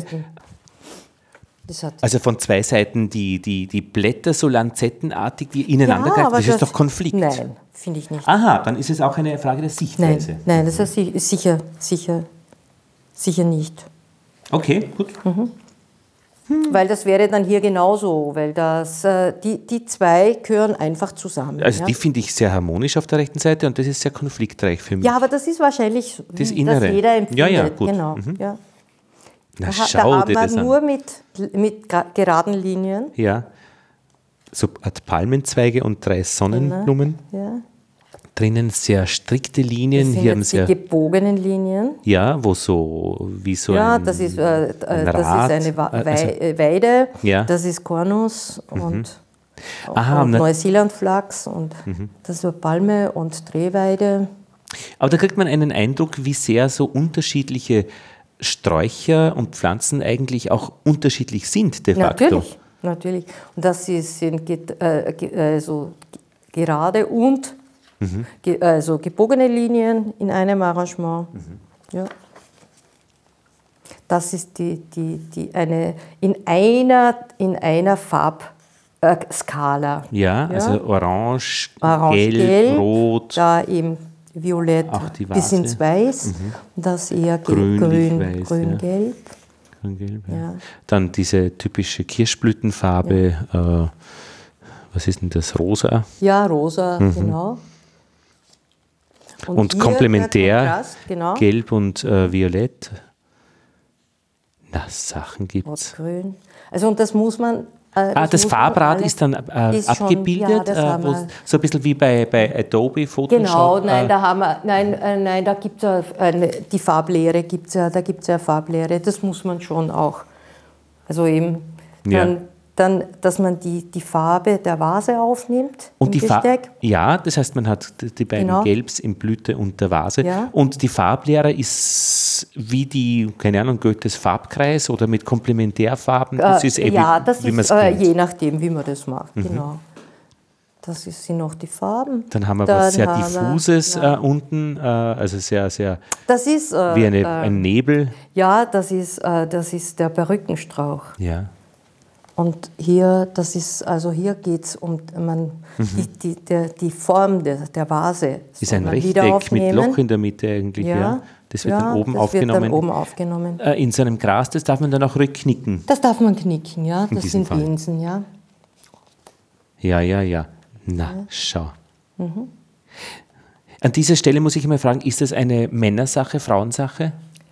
Also von 2 Seiten die Blätter so lanzettenartig, die ineinander greifen. Das ist doch Konflikt. Nein, finde ich nicht. Aha, dann ist es auch eine Frage der Sichtweise. Nein, das ist sicher nicht. Okay, gut. Weil das wäre dann hier genauso, weil die 2 gehören einfach zusammen. Also die finde ich sehr harmonisch auf der rechten Seite und das ist sehr konfliktreich für mich. Ja, aber das ist wahrscheinlich, das Innere. Das jeder empfindet. Ja, gut. Genau, ja. Na, schau dir das an. Nur mit geraden Linien. Ja, so Art Palmenzweige und 3 Sonnenblumen. Ja. Drinnen sehr strikte Linien. Das sind jetzt die gebogenen Linien. Ja, wo so wie so ein das ist Rad, eine Weide, das ist Kornus und Neuseeland-Flachs und das ist eine Palme und Drehweide. Aber da kriegt man einen Eindruck, wie sehr so unterschiedliche Sträucher und Pflanzen eigentlich auch unterschiedlich sind de facto. Natürlich. Und das sind so gerade und also gebogene Linien in einem Arrangement Ja. Das ist eine in einer Farbskala. Ja, also orange, Gelb, gelb, rot. Da eben violett Auch die bis Vase. ins Weiß. Das eher Grünlich-weiß, grün-gelb. Grün-gelb, ja. Ja. Dann diese typische Kirschblütenfarbe. Was ist denn das? Rosa? Ja, rosa, genau. Und hier komplementär der Kontrast, genau. gelb und violett. Na, Sachen gibt's. Grün. Also und das muss man. Das Farbrad ist dann ist schon- abgebildet, ja, das haben wir. so ein bisschen wie bei Adobe Photoshop. Genau, nein, da haben wir, nein, da gibt es die Farblehre, da gibt es ja Farblehre, das muss man schon auch. Also eben, dann dass man die Farbe der Vase aufnimmt und im Besteck. Ja, das heißt, man hat die beiden Genau. Gelbs in Blüte und der Vase. Ja. Und die Farblehre ist wie die, keine Ahnung, Goethes Farbkreis oder mit Komplementärfarben. Das ist das wie man es ist kennt. je nachdem, wie man das macht, genau. Das sind noch die Farben. Dann haben wir Dann was sehr haben wir- Diffuses ja. unten, also sehr, sehr Das ist, wie ein Nebel. ja, das ist der Perückenstrauch. Ja. Und hier, hier geht es um die Form der Vase. Ist soll ein man Rechteck wieder mit aufnehmen. Loch in der Mitte eigentlich. Ja. Das wird dann oben aufgenommen. Wird dann oben aufgenommen. In so einem Gras, das darf man dann auch rückknicken. Das darf man knicken, ja. Das diesem sind Fall. Linsen, ja. Ja. Na, schau. An dieser Stelle muss ich mal fragen, ist das eine Männersache, Frauensache?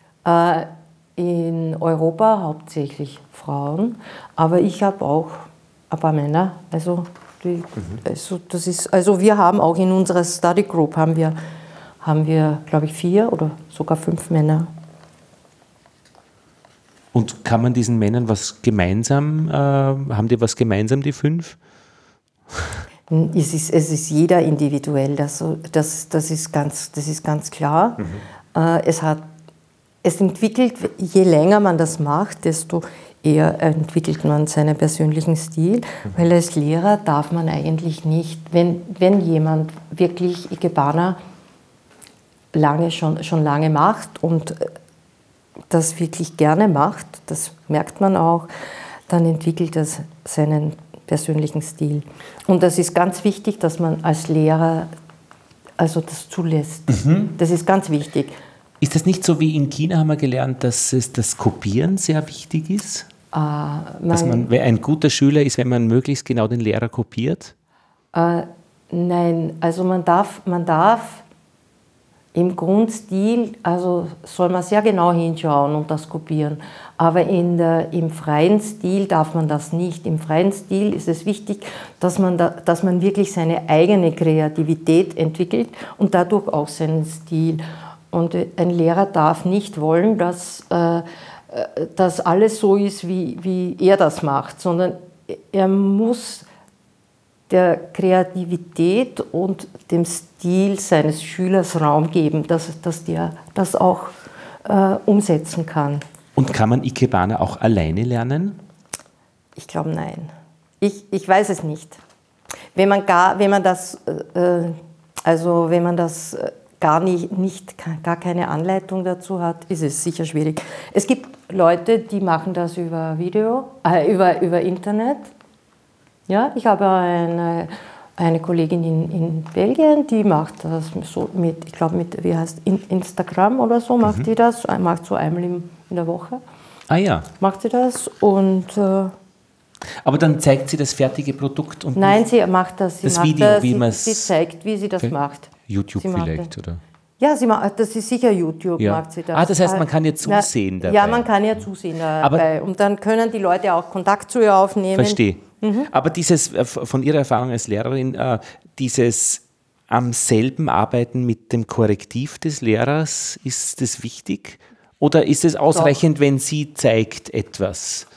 In Europa hauptsächlich Frauen, aber ich habe auch ein paar Männer. Also wir haben auch in unserer Study Group haben wir, glaube ich, 4 oder sogar 5 Männer. Und kann man diesen Männern was gemeinsam, haben die was gemeinsam, die 5? Es ist jeder individuell, das ist ganz klar. Es entwickelt, je länger man das macht, desto eher entwickelt man seinen persönlichen Stil, weil als Lehrer darf man eigentlich nicht, wenn jemand wirklich Ikebana schon lange macht und das wirklich gerne macht, das merkt man auch, dann entwickelt das seinen persönlichen Stil. Und das ist ganz wichtig, dass man als Lehrer das zulässt. Das ist ganz wichtig. Ist das nicht so wie in China, haben wir gelernt, dass das Kopieren sehr wichtig ist? Dass man ein guter Schüler ist, wenn man möglichst genau den Lehrer kopiert? Nein, also man darf im Grundstil, also soll man sehr genau hinschauen und das kopieren. Aber im freien Stil darf man das nicht. Im freien Stil ist es wichtig, dass man wirklich seine eigene Kreativität entwickelt und dadurch auch seinen Stil. Und ein Lehrer darf nicht wollen, dass alles so ist, wie er das macht, sondern er muss der Kreativität und dem Stil seines Schülers Raum geben, dass der das auch umsetzen kann. Und kann man Ikebana auch alleine lernen? Ich glaube, nein. Ich weiß es nicht. Wenn man das gar keine Anleitung dazu hat, ist es sicher schwierig. Es gibt Leute, die machen das über über Internet. Ja, ich habe eine Kollegin in Belgien, die macht das so mit Instagram oder so, macht die das, macht so einmal in der Woche. Ah ja. Macht sie das und... Aber dann zeigt sie das fertige Produkt? Und nein, sie macht das. Das Video, wie man es... Sie zeigt, wie sie das macht. YouTube vielleicht, oder? Ja, das ist sicher YouTube, Ja. macht sie das. Das heißt, man kann ja zusehen dabei. Ja, man kann ja zusehen dabei. Und dann können die Leute auch Kontakt zu ihr aufnehmen. Verstehe. Aber dieses, von Ihrer Erfahrung als Lehrerin, dieses am selben Arbeiten mit dem Korrektiv des Lehrers, ist das wichtig? Oder ist es ausreichend, wenn sie zeigt etwas?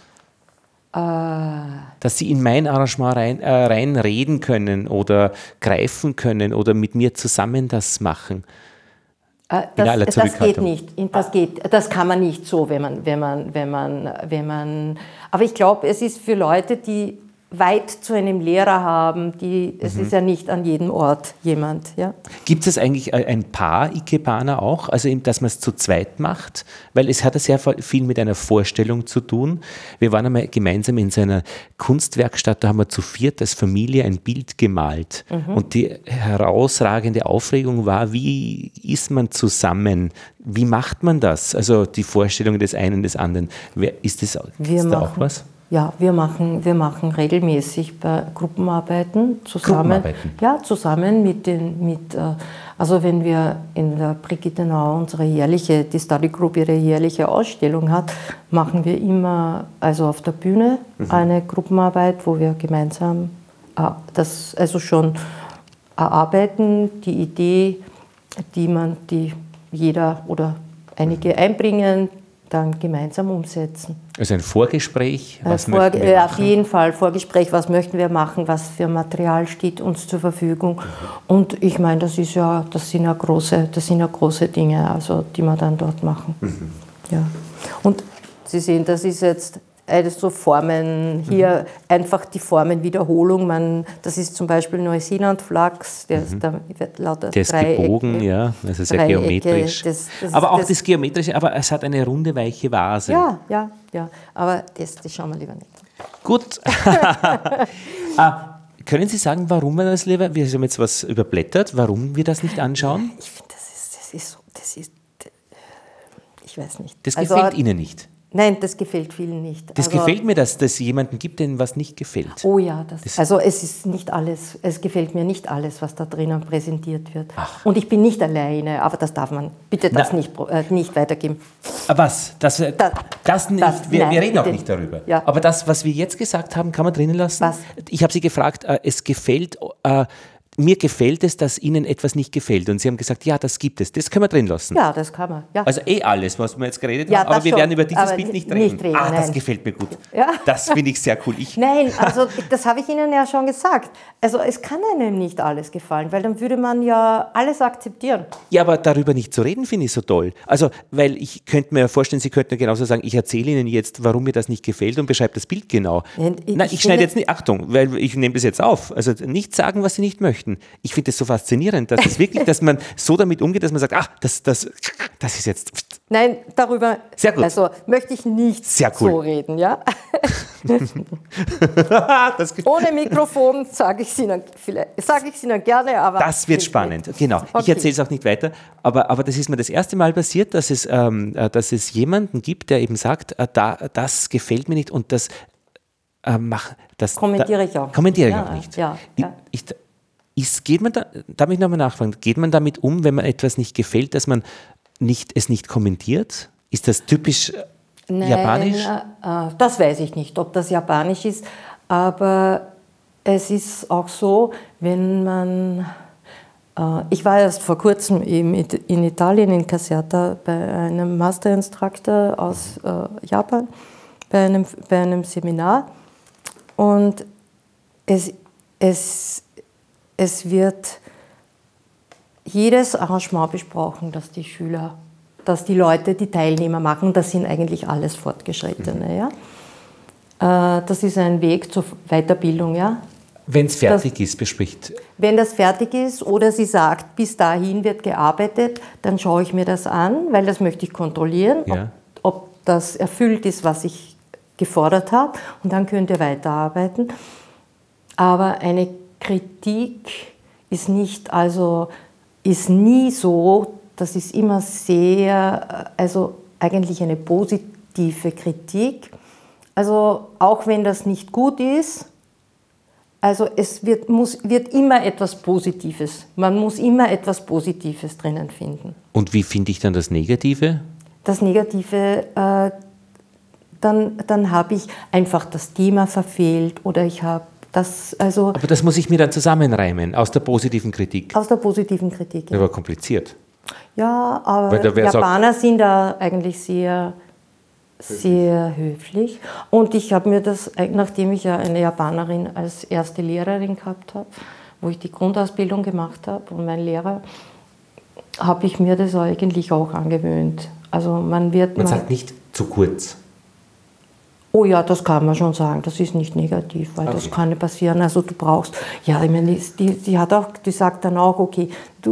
Dass sie in mein Arrangement reinreden können oder greifen können oder mit mir zusammen das machen? Das geht nicht. Das kann man nicht so, wenn man. Aber ich glaube, es ist für Leute, die weit zu einem Lehrer haben. Es ist ja nicht an jedem Ort jemand. Ja. Gibt es eigentlich ein Paar Ikebana auch, also dass man es zu zweit macht? Weil es hat ja sehr viel mit einer Vorstellung zu tun. Wir waren einmal gemeinsam in so einer Kunstwerkstatt, da haben wir zu viert als Familie ein Bild gemalt. Und die herausragende Aufregung war, wie ist man zusammen? Wie macht man das? Also die Vorstellung des einen, des anderen. Ist da auch was? Ja, wir machen regelmäßig bei Gruppenarbeiten zusammen. Ja, zusammen also wenn wir in der Brigittenau die Study Group ihre jährliche Ausstellung hat, machen wir immer also auf der Bühne eine Gruppenarbeit, wo wir gemeinsam das also schon erarbeiten, die Idee, die jeder oder einige einbringen, dann gemeinsam umsetzen. Also ein Vorgespräch? Auf jeden Fall Vorgespräch, was möchten wir machen, was für Material steht uns zur Verfügung. Und ich meine, das sind ja große Dinge, also, die wir dann dort machen. Ja. Und Sie sehen, das ist jetzt so Formen, hier einfach die Formenwiederholung. Das ist zum Beispiel Neuseeland-Flachs, der wird lauter der ist Dreiecke, gebogen, ja, also sehr Dreiecke, geometrisch. Aber auch das Geometrische, aber es hat eine runde, weiche Vase. Ja, aber das schauen wir lieber nicht. Gut. Können Sie sagen, warum wir das lieber, wir haben jetzt was überblättert, warum wir das nicht anschauen? Ich finde, ich weiß nicht. Das gefällt Ihnen nicht? Nein, das gefällt vielen nicht. Das gefällt mir, dass es jemanden gibt, denen was nicht gefällt. Oh ja, es ist nicht alles, es gefällt mir nicht alles, was da drinnen präsentiert wird. Ach. Und ich bin nicht alleine, aber das darf man bitte nicht weitergeben. Was? Das nicht. Wir reden auch nicht darüber. Ja. Aber das, was wir jetzt gesagt haben, kann man drinnen lassen? Was? Ich habe Sie gefragt, mir gefällt es, dass Ihnen etwas nicht gefällt. Und Sie haben gesagt, ja, das gibt es. Das können wir drin lassen. Ja, das kann man. Ja. Also alles, was wir jetzt geredet Ja, haben. Aber wir schon. werden über dieses Aber Bild nicht nicht reden. reden, Das nein. gefällt mir gut. Ja. Das finde ich sehr cool. Nein, also das habe ich Ihnen ja schon gesagt. Also es kann einem nicht alles gefallen, weil dann würde man ja alles akzeptieren. Ja, aber darüber nicht zu reden, finde ich so toll. Also, weil ich könnte mir vorstellen, Sie könnten ja genauso sagen, ich erzähle Ihnen jetzt, warum mir das nicht gefällt und beschreibe das Bild genau. Nein, ich schneide jetzt nicht, Achtung, weil ich nehme das jetzt auf. Also nicht sagen, was Sie nicht möchten. Ich finde das so faszinierend, dass es wirklich, dass man so damit umgeht, dass man sagt, das ist jetzt... Nein, darüber Sehr gut. Also, möchte ich nicht Sehr cool. so reden. Ja? Das Ohne Mikrofon sage ich es Ihnen gerne, aber... Das wird spannend, genau. Okay. Ich erzähle es auch nicht weiter, aber das ist mir das erste Mal passiert, dass es jemanden gibt, der eben sagt, das gefällt mir nicht und das kommentiere ich auch. Kommentiere ich auch nicht. Ja. Darf ich nochmal nachfragen, geht man damit um, wenn man etwas nicht gefällt, dass man es nicht kommentiert? Ist das typisch japanisch? Das weiß ich nicht, ob das japanisch ist, aber es ist auch so, wenn man... Ich war erst vor kurzem in Italien, in Caserta, bei einem Master Instructor aus Japan, bei einem Seminar, und es wird jedes Arrangement besprochen, das die Leute, die Teilnehmer machen. Das sind eigentlich alles Fortgeschrittene. Ja? Das ist ein Weg zur Weiterbildung. Ja? Wenn es fertig ist, bespricht. Wenn das fertig ist oder sie sagt, bis dahin wird gearbeitet, dann schaue ich mir das an, weil das möchte ich kontrollieren, ja. ob das erfüllt ist, was ich gefordert habe. Und dann könnt ihr weiterarbeiten. Aber eine Kritik ist nie so, das ist immer eigentlich eine positive Kritik. Also auch wenn das nicht gut ist, also es wird immer etwas Positives, man muss immer etwas Positives drinnen finden. Und wie finde ich dann das Negative? Das Negative, dann habe ich einfach das Thema verfehlt oder ich habe Aber das muss ich mir dann zusammenreimen, aus der positiven Kritik. Aus der positiven Kritik, ja. Aber kompliziert. Ja, aber Japaner sind da eigentlich sehr höflich. Und ich habe mir das, nachdem ich ja eine Japanerin als erste Lehrerin gehabt habe, wo ich die Grundausbildung gemacht habe und mein Lehrer, habe ich mir das eigentlich auch angewöhnt. Also man sagt nicht zu kurz. Oh ja, das kann man schon sagen, das ist nicht negativ, weil das kann nicht passieren. Also du brauchst, ja, ich meine, die sagt dann auch, okay,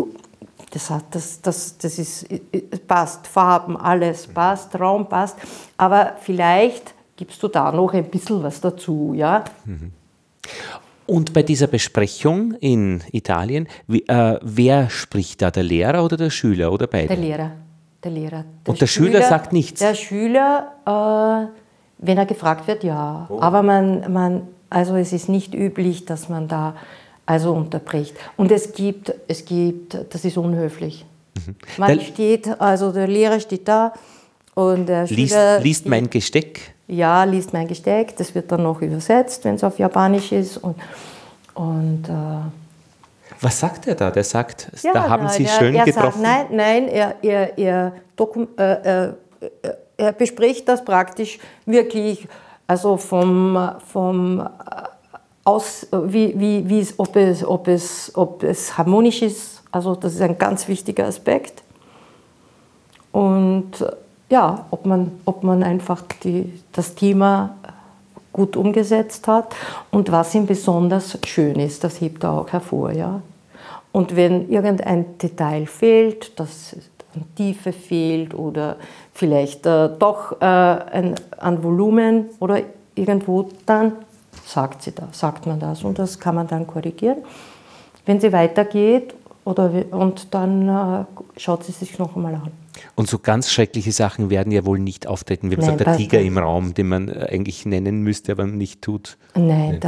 das ist, passt, Farben, alles passt, Raum passt, aber vielleicht gibst du da noch ein bisschen was dazu, ja. Und bei dieser Besprechung in Italien, wer spricht da, der Lehrer oder der Schüler oder beide? Der Lehrer. Und der Schüler sagt nichts? Der Schüler, wenn er gefragt wird, ja. Oh. Aber also es ist nicht üblich, dass man da also unterbricht. Und es gibt, das ist unhöflich. Also der Lehrer steht da und der Schüler... Liest mein Gesteck? Ja, liest mein Gesteck. Das wird dann noch übersetzt, wenn es auf Japanisch ist. Was sagt er da? Der sagt, ja, da haben Sie schön getroffen. Sagt, nein, er bespricht das praktisch wirklich, also ob es harmonisch ist. Also das ist ein ganz wichtiger Aspekt. Und ja, ob man einfach das Thema gut umgesetzt hat und was ihm besonders schön ist, das hebt er auch hervor. Ja? Und wenn irgendein Detail fehlt, dass an Tiefe fehlt oder vielleicht doch an Volumen oder irgendwo, dann sagt man das und das kann man dann korrigieren. Wenn sie weitergeht und dann schaut sie sich noch einmal an. Und so ganz schreckliche Sachen werden ja wohl nicht auftreten. Wir haben gesagt, der Tiger im Raum, den man eigentlich nennen müsste, aber nicht tut. Nein,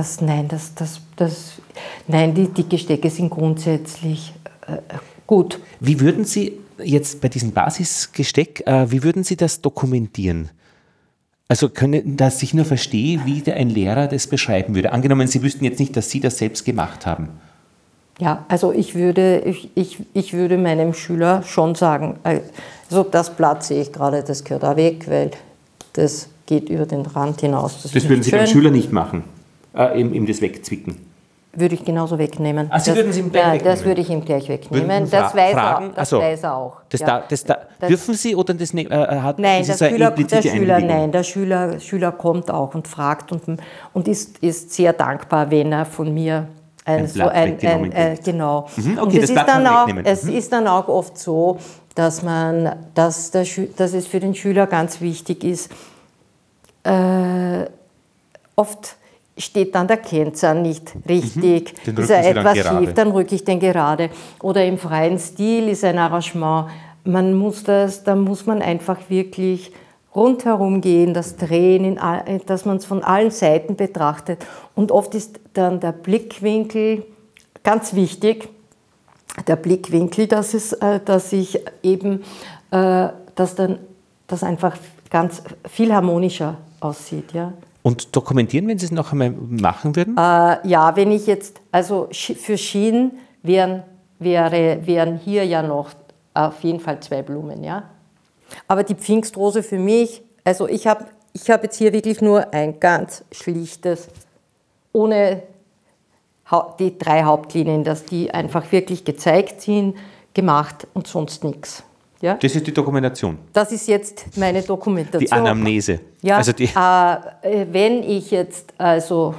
die Gestecke sind grundsätzlich gut. Wie würden Sie jetzt bei diesem Basisgesteck, wie würden Sie das dokumentieren? Also dass ich nur verstehe, wie ein Lehrer das beschreiben würde. Angenommen, Sie wüssten jetzt nicht, dass Sie das selbst gemacht haben. Ja, also ich würde meinem Schüler schon sagen, also das Blatt sehe ich gerade, das gehört da weg, weil das geht über den Rand hinaus. Das würden Sie beim Schüler nicht machen, ihm das wegzwicken? Würde ich genauso wegnehmen. Sie würden es ihm gleich wegnehmen? Das würde ich ihm gleich wegnehmen. Das weiß er auch. Dürfen Sie oder das hat nein, das eine implizite Einwilligung? Nein, der Schüler kommt auch und fragt und ist sehr dankbar, wenn er von mir genau. Okay, es ist dann auch oft so, dass es für den Schüler ganz wichtig ist, oft steht dann der Kennzahn nicht richtig, ist er etwas schief, dann rücke ich den gerade. Oder im freien Stil ist ein Arrangement, da muss man einfach wirklich rundherum gehen, das Drehen, dass man es von allen Seiten betrachtet. Und oft ist dann der Blickwinkel ganz wichtig, dass das einfach ganz viel harmonischer aussieht. Ja. Und dokumentieren, wenn Sie es noch einmal machen würden? Ja, wenn ich jetzt, also für Schienen wären hier ja noch auf jeden Fall 2 Blumen, ja. Aber die Pfingstrose für mich, also ich hab jetzt hier wirklich nur ein ganz schlichtes, ohne die 3 Hauptlinien, dass die einfach wirklich gezeigt sind, gemacht und sonst nichts. Ja? Das ist die Dokumentation? Das ist jetzt meine Dokumentation. Die Anamnese? Ja, also wenn ich jetzt, also,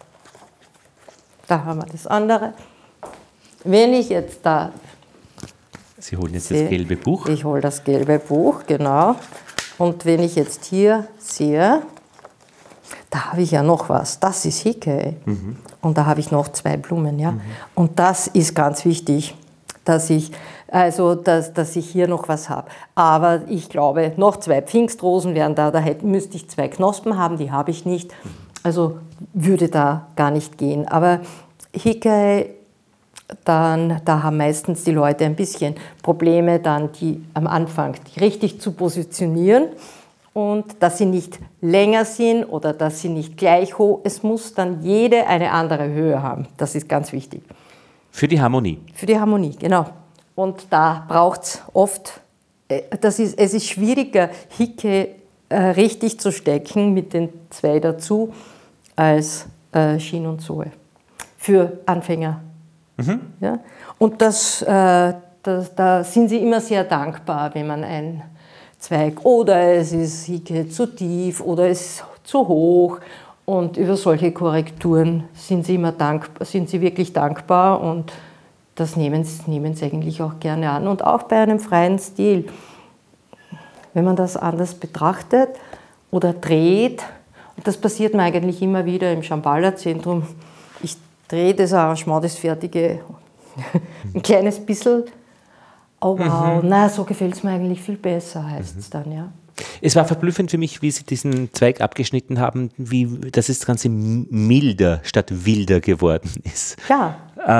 da haben wir das andere, wenn ich jetzt da... Sie holen jetzt das gelbe Buch? Ich hole das gelbe Buch, genau. Und wenn ich jetzt hier sehe, da habe ich ja noch was. Das ist Hikei. Mhm. Und da habe ich noch 2 Blumen. Ja? Mhm. Und das ist ganz wichtig, dass ich hier noch was habe. Aber ich glaube, noch 2 Pfingstrosen wären da. Müsste ich 2 Knospen haben, die habe ich nicht. Also würde da gar nicht gehen. Aber Hikei... da haben meistens die Leute ein bisschen Probleme, dann die am Anfang die richtig zu positionieren und dass sie nicht länger sind oder dass sie nicht gleich hoch. Es muss dann jede eine andere Höhe haben. Das ist ganz wichtig. Für die Harmonie? Für die Harmonie, genau. Und da braucht es oft, es ist schwieriger, Hikei richtig zu stecken mit den 2 dazu, als Shin und Soe. Für Anfänger. Mhm. Ja? Und da sind sie immer sehr dankbar, wenn man ein Zweig oder es ist Hikei zu tief oder es zu hoch. Und über solche Korrekturen sind sie wirklich dankbar und das nehmen sie eigentlich auch gerne an. Und auch bei einem freien Stil, wenn man das anders betrachtet oder dreht, und das passiert mir eigentlich immer wieder im Shambhala-Zentrum, ich drehe das Arrangement, das Fertige, ein kleines bisschen, oh wow, na, so gefällt es mir eigentlich viel besser, heißt es dann, ja. Es war verblüffend für mich, wie Sie diesen Zweig abgeschnitten haben, dass das Ganze milder statt wilder geworden ist. Ja.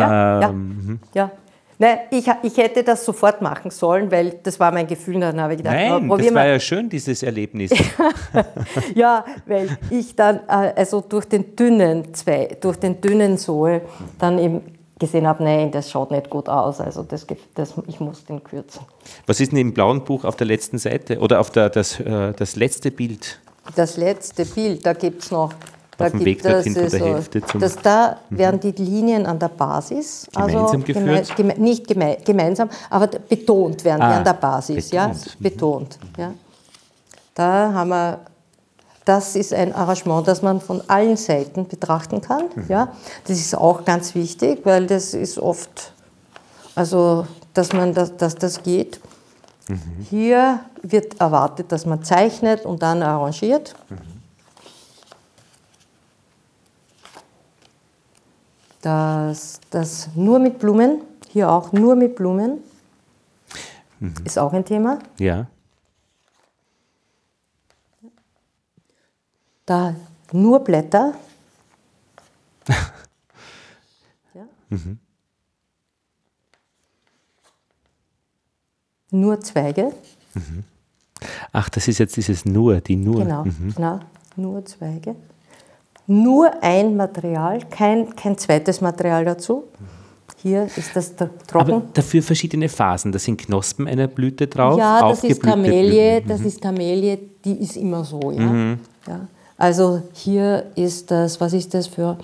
Nein, ich hätte das sofort machen sollen, weil das war mein Gefühl. Dann habe ich gedacht, nein, das war ja schön, dieses Erlebnis. Ja, weil ich dann also durch den dünnen Sohl dann eben gesehen habe, nein, das schaut nicht gut aus, also ich muss den kürzen. Was ist denn im blauen Buch auf der letzten Seite oder auf das letzte Bild? Das letzte Bild, da gibt es noch, auf dem Weg dorthin von der Hälfte zum... Da werden die Linien an der Basis, gemeinsam geführt? Nicht gemeinsam, aber betont werden die an der Basis, betont. Ja. Da haben wir... Das ist ein Arrangement, das man von allen Seiten betrachten kann. Ja. Das ist auch ganz wichtig, weil das ist oft, also dass das geht. Hier wird erwartet, dass man zeichnet und dann arrangiert. Das nur mit Blumen, hier auch nur mit Blumen, ist auch ein Thema. Ja. Da nur Blätter. Ja. Nur Zweige. Ach, das ist jetzt dieses nur, die nur. Genau, nur Zweige. Nur ein Material, kein zweites Material dazu. Hier ist das trocken. Aber dafür verschiedene Phasen. Da sind Knospen einer Blüte drauf. Ja, das ist Kamelie, die ist immer so. Ja. Ja. Also hier ist das, was ist das für,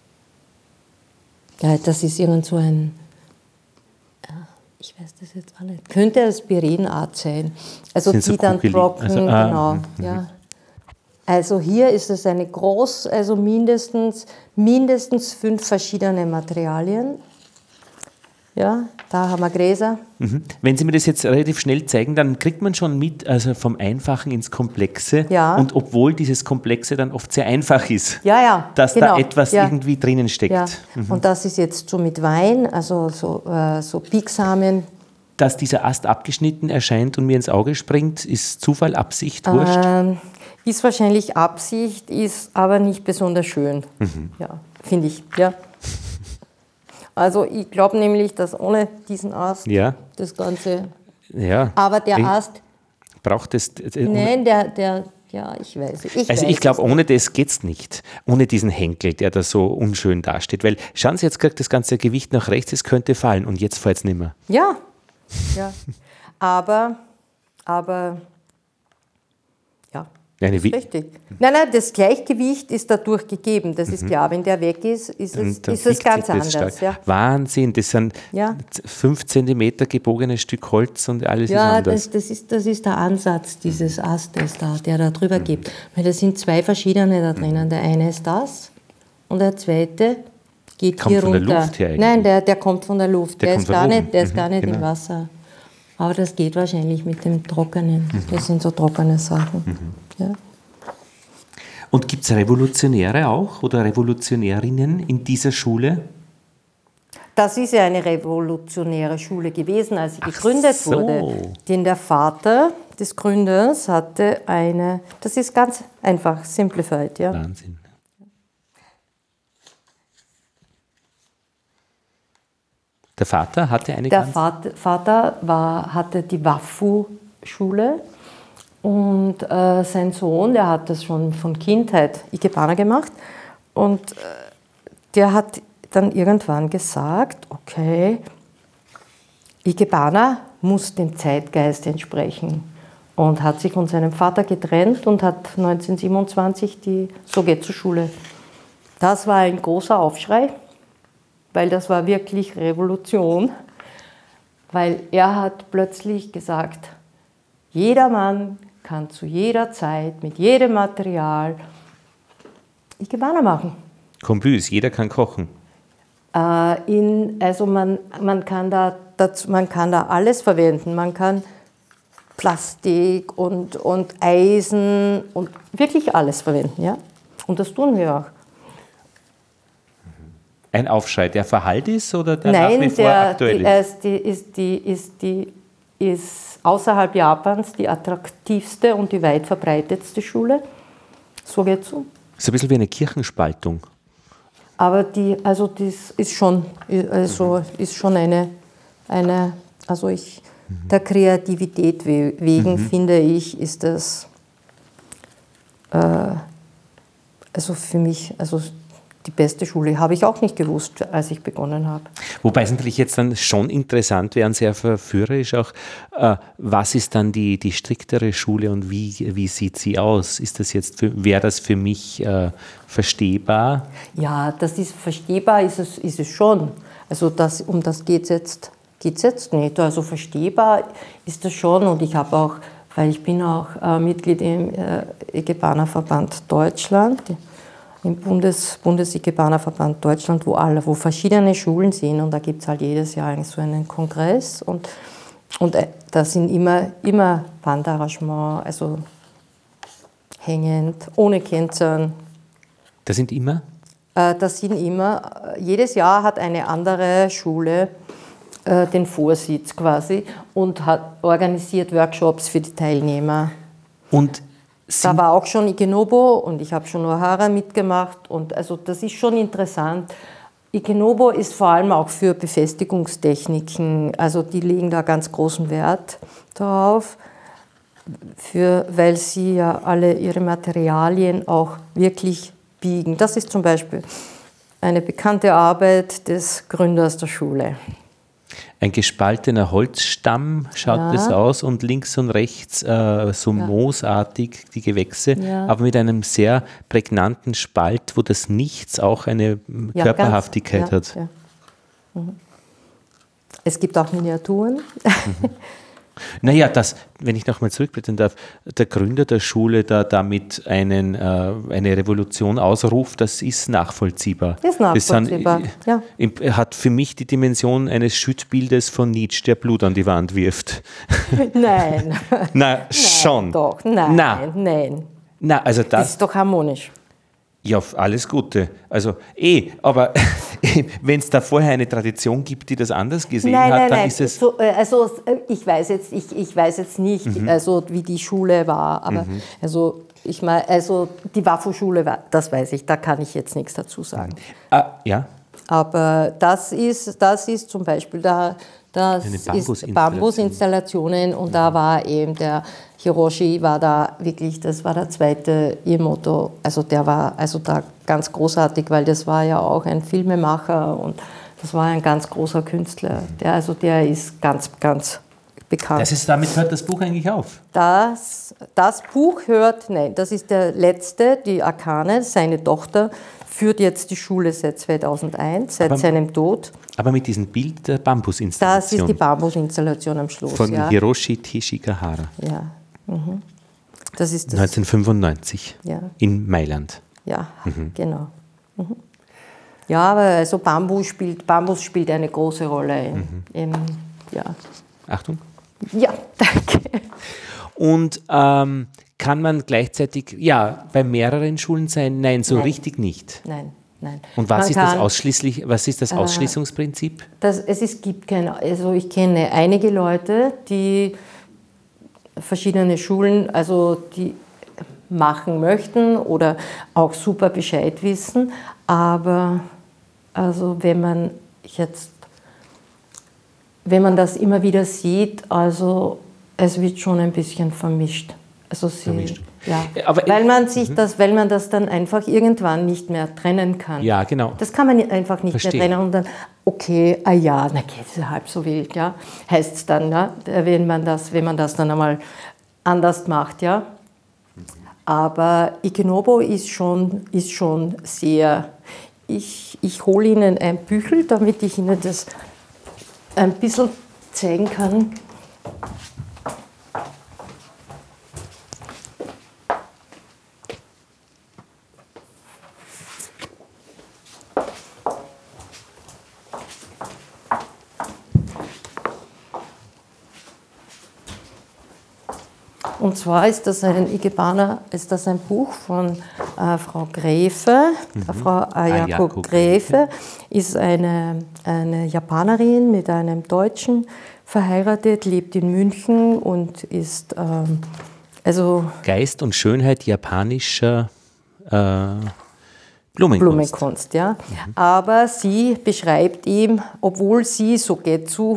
ja, das ist irgend so ein, ja, ich weiß das jetzt auch nicht, könnte Aspirinart sein, also sind die so dann trocken, also, genau, ja. Also hier ist es eine also mindestens 5 verschiedene Materialien. Ja, da haben wir Gräser. Wenn Sie mir das jetzt relativ schnell zeigen, dann kriegt man schon mit, also vom Einfachen ins Komplexe. Ja. Und obwohl dieses Komplexe dann oft sehr einfach ist, dass genau. da etwas irgendwie drinnen steckt. Ja. Und das ist jetzt so mit Wein, also so Pieksamen. Dass dieser Ast abgeschnitten erscheint und mir ins Auge springt, ist Zufall, Absicht, Wurscht? Ist wahrscheinlich Absicht, ist aber nicht besonders schön. Ja, finde ich, ja. Also ich glaube nämlich, dass ohne diesen Ast das Ganze... Ja. Aber der Ast... Braucht es... Nein, ja, ich weiß. Ich glaube, ohne das geht es nicht. Ohne diesen Henkel, der da so unschön dasteht. Weil, schauen Sie, jetzt kriegt das ganze Gewicht nach rechts, es könnte fallen und jetzt fällt es nicht mehr. Ja. Aber ja, richtig. Nein, das Gleichgewicht ist dadurch gegeben, das ist klar. Wenn der weg ist, ist es ganz anders. Ja. Wahnsinn, das sind 5 Zentimeter gebogenes Stück Holz und alles ist anders. Das ist der Ansatz dieses Astes da, der da drüber gibt. Weil da sind 2 verschiedene da drinnen. Der eine ist das und der zweite geht kommt hier runter. Von der Luft her eigentlich. Nein, der kommt von der Luft. Der ist gar nicht genau. im Wasser. Aber das geht wahrscheinlich mit dem Trockenen. Das sind so trockene Sachen. Ja. Und gibt es Revolutionäre auch oder Revolutionärinnen in dieser Schule? Das ist ja eine revolutionäre Schule gewesen, als sie gegründet wurde. Denn der Vater des Gründers hatte das ist ganz einfach, simplified. Ja. Wahnsinn. Der Vater hatte eine Der Vater hatte die Wafu-Schule. Und sein Sohn, der hat das schon von Kindheit Ikebana gemacht. Und der hat dann irgendwann gesagt, okay, Ikebana muss dem Zeitgeist entsprechen. Und hat sich von seinem Vater getrennt und hat 1927 So geht zur Schule. Das war ein großer Aufschrei, weil das war wirklich Revolution. Weil er hat plötzlich gesagt, jeder Mann kann zu jeder Zeit, mit jedem Material Ikebana machen. Kombüs, jeder kann kochen. Also man kann da alles verwenden. Man kann Plastik und Eisen und wirklich alles verwenden, ja. Und das tun wir auch. Ein Aufschrei, der verhallt ist oder der nach wie vor aktuell ist? Die ist außerhalb Japans die attraktivste und die weit verbreitetste Schule. So geht's um. Ist ein bisschen wie eine Kirchenspaltung. Aber das ist schon eine der Kreativität wegen finde ich, ist das für mich, die beste Schule, habe ich auch nicht gewusst, als ich begonnen habe. Wobei es natürlich jetzt dann schon interessant wäre und sehr verführerisch auch, was ist dann die striktere Schule und wie sieht sie aus? Wäre das für mich verstehbar? Ja, das ist verstehbar, ist es schon. Also um das geht es jetzt nicht. Also verstehbar ist das schon und ich habe auch, weil ich bin auch Mitglied im Ikebana-Verband Deutschland, im Bundes-Ikebana-Verband Deutschland, wo verschiedene Schulen sind und da gibt es halt jedes Jahr so einen Kongress und da sind immer Wandarrangements, also hängend, ohne Kennzeichen. Das sind immer? Jedes Jahr hat eine andere Schule den Vorsitz quasi und organisiert Workshops für die Teilnehmer. Und da war auch schon Ikenobo und ich habe schon Ohara mitgemacht und also das ist schon interessant. Ikenobo ist vor allem auch für Befestigungstechniken, also die legen da ganz großen Wert darauf, weil sie ja alle ihre Materialien auch wirklich biegen. Das ist zum Beispiel eine bekannte Arbeit des Gründers der Schule. Ein gespaltener Holzstamm schaut das aus und links und rechts moosartig die Gewächse, aber mit einem sehr prägnanten Spalt, wo das Nichts auch eine Körperhaftigkeit hat. Ja. Mhm. Es gibt auch Miniaturen. Naja, wenn ich nochmal zurückblättern darf, der Gründer der Schule da damit eine Revolution ausruft, das ist nachvollziehbar. Ist nachvollziehbar, ja. Hat für mich die Dimension eines Schüttbildes von Nietzsche, der Blut an die Wand wirft. Nein. Na, schon. Nein, doch, nein. Na, also das ist doch harmonisch. Ja, alles Gute. Also aber wenn es da vorher eine Tradition gibt, die das anders gesehen hat, dann ist es... Ich weiß jetzt nicht, wie die Schule war, aber die WAFO-Schule war, das weiß ich, da kann ich jetzt nichts dazu sagen. Ja. Aber das ist zum Beispiel das ist Bambusinstallationen und da war eben der Hiroshi war da wirklich, das war der zweite Iemoto, also der war da ganz großartig, weil das war ja auch ein Filmemacher und das war ein ganz großer Künstler, der ist ganz, ganz bekannt. Damit hört das Buch eigentlich auf? Das Buch nein, das ist der letzte, die Akane, seine Tochter, führt jetzt die Schule seit 2001, seit seinem Tod. Aber mit diesem Bild der Bambusinstallation. Das ist die Bambusinstallation am Schluss. Von Hiroshi Teshigahara. Ja. Mhm. Das ist das 1995 in Mailand. Ja, genau. Mhm. Ja, aber also Bambus spielt eine große Rolle. Achtung. Ja, danke. Und kann man gleichzeitig bei mehreren Schulen sein? Nein, richtig nicht. Nein. Und was ist das Ausschließungsprinzip? Ich kenne einige Leute, die verschiedene Schulen, die machen möchten oder auch super Bescheid wissen, aber wenn man das immer wieder sieht, es wird schon ein bisschen vermischt. Ja, weil man das dann einfach irgendwann nicht mehr trennen kann. Ja, genau. Das kann man einfach nicht mehr trennen und dann, okay, das ist halb so wild, ja, heißt es dann, ja, wenn man das dann einmal anders macht, ja. Aber Ikenobo ist schon sehr, ich hole Ihnen ein Büchel, damit ich Ihnen das ein bisschen zeigen kann. und zwar ist das ein Ikebana, ist das ein Buch von Frau Gräfe. Frau Ayako Gräfe ist eine Japanerin mit einem Deutschen verheiratet, lebt in München und ist Geist und Schönheit japanischer Blumenkunst. Ja. Aber sie beschreibt ihm, obwohl sie Sogetsu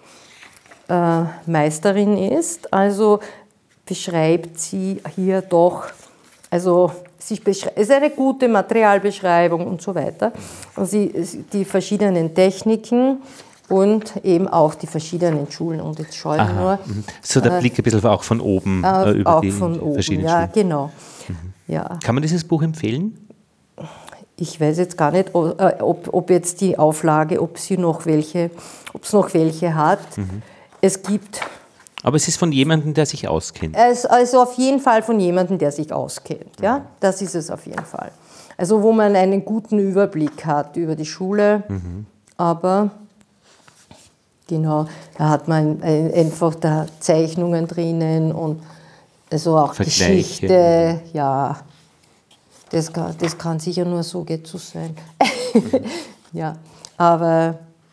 Meisterin ist, also beschreibt sie hier doch, also es ist eine gute Materialbeschreibung und so weiter. Und die verschiedenen Techniken und eben auch die verschiedenen Schulen. Und jetzt schaue ich nur. So der Blick ein bisschen auch von oben über auch die von oben, verschiedenen ja, Schulen. genau. Ja. Kann man dieses Buch empfehlen? Ich weiß jetzt gar nicht, ob jetzt die Auflage, ob es noch welche hat. Es gibt. Aber es ist von jemandem, der sich auskennt. Also auf jeden Fall von jemandem, der sich auskennt. Ja? Das ist es auf jeden Fall. Also wo man einen guten Überblick hat über die Schule. Aber genau, da hat man einfach da Zeichnungen drinnen und also auch Vergleiche. Geschichte. Ja, das kann sicher nur Sogetsu sein. Ja, aber...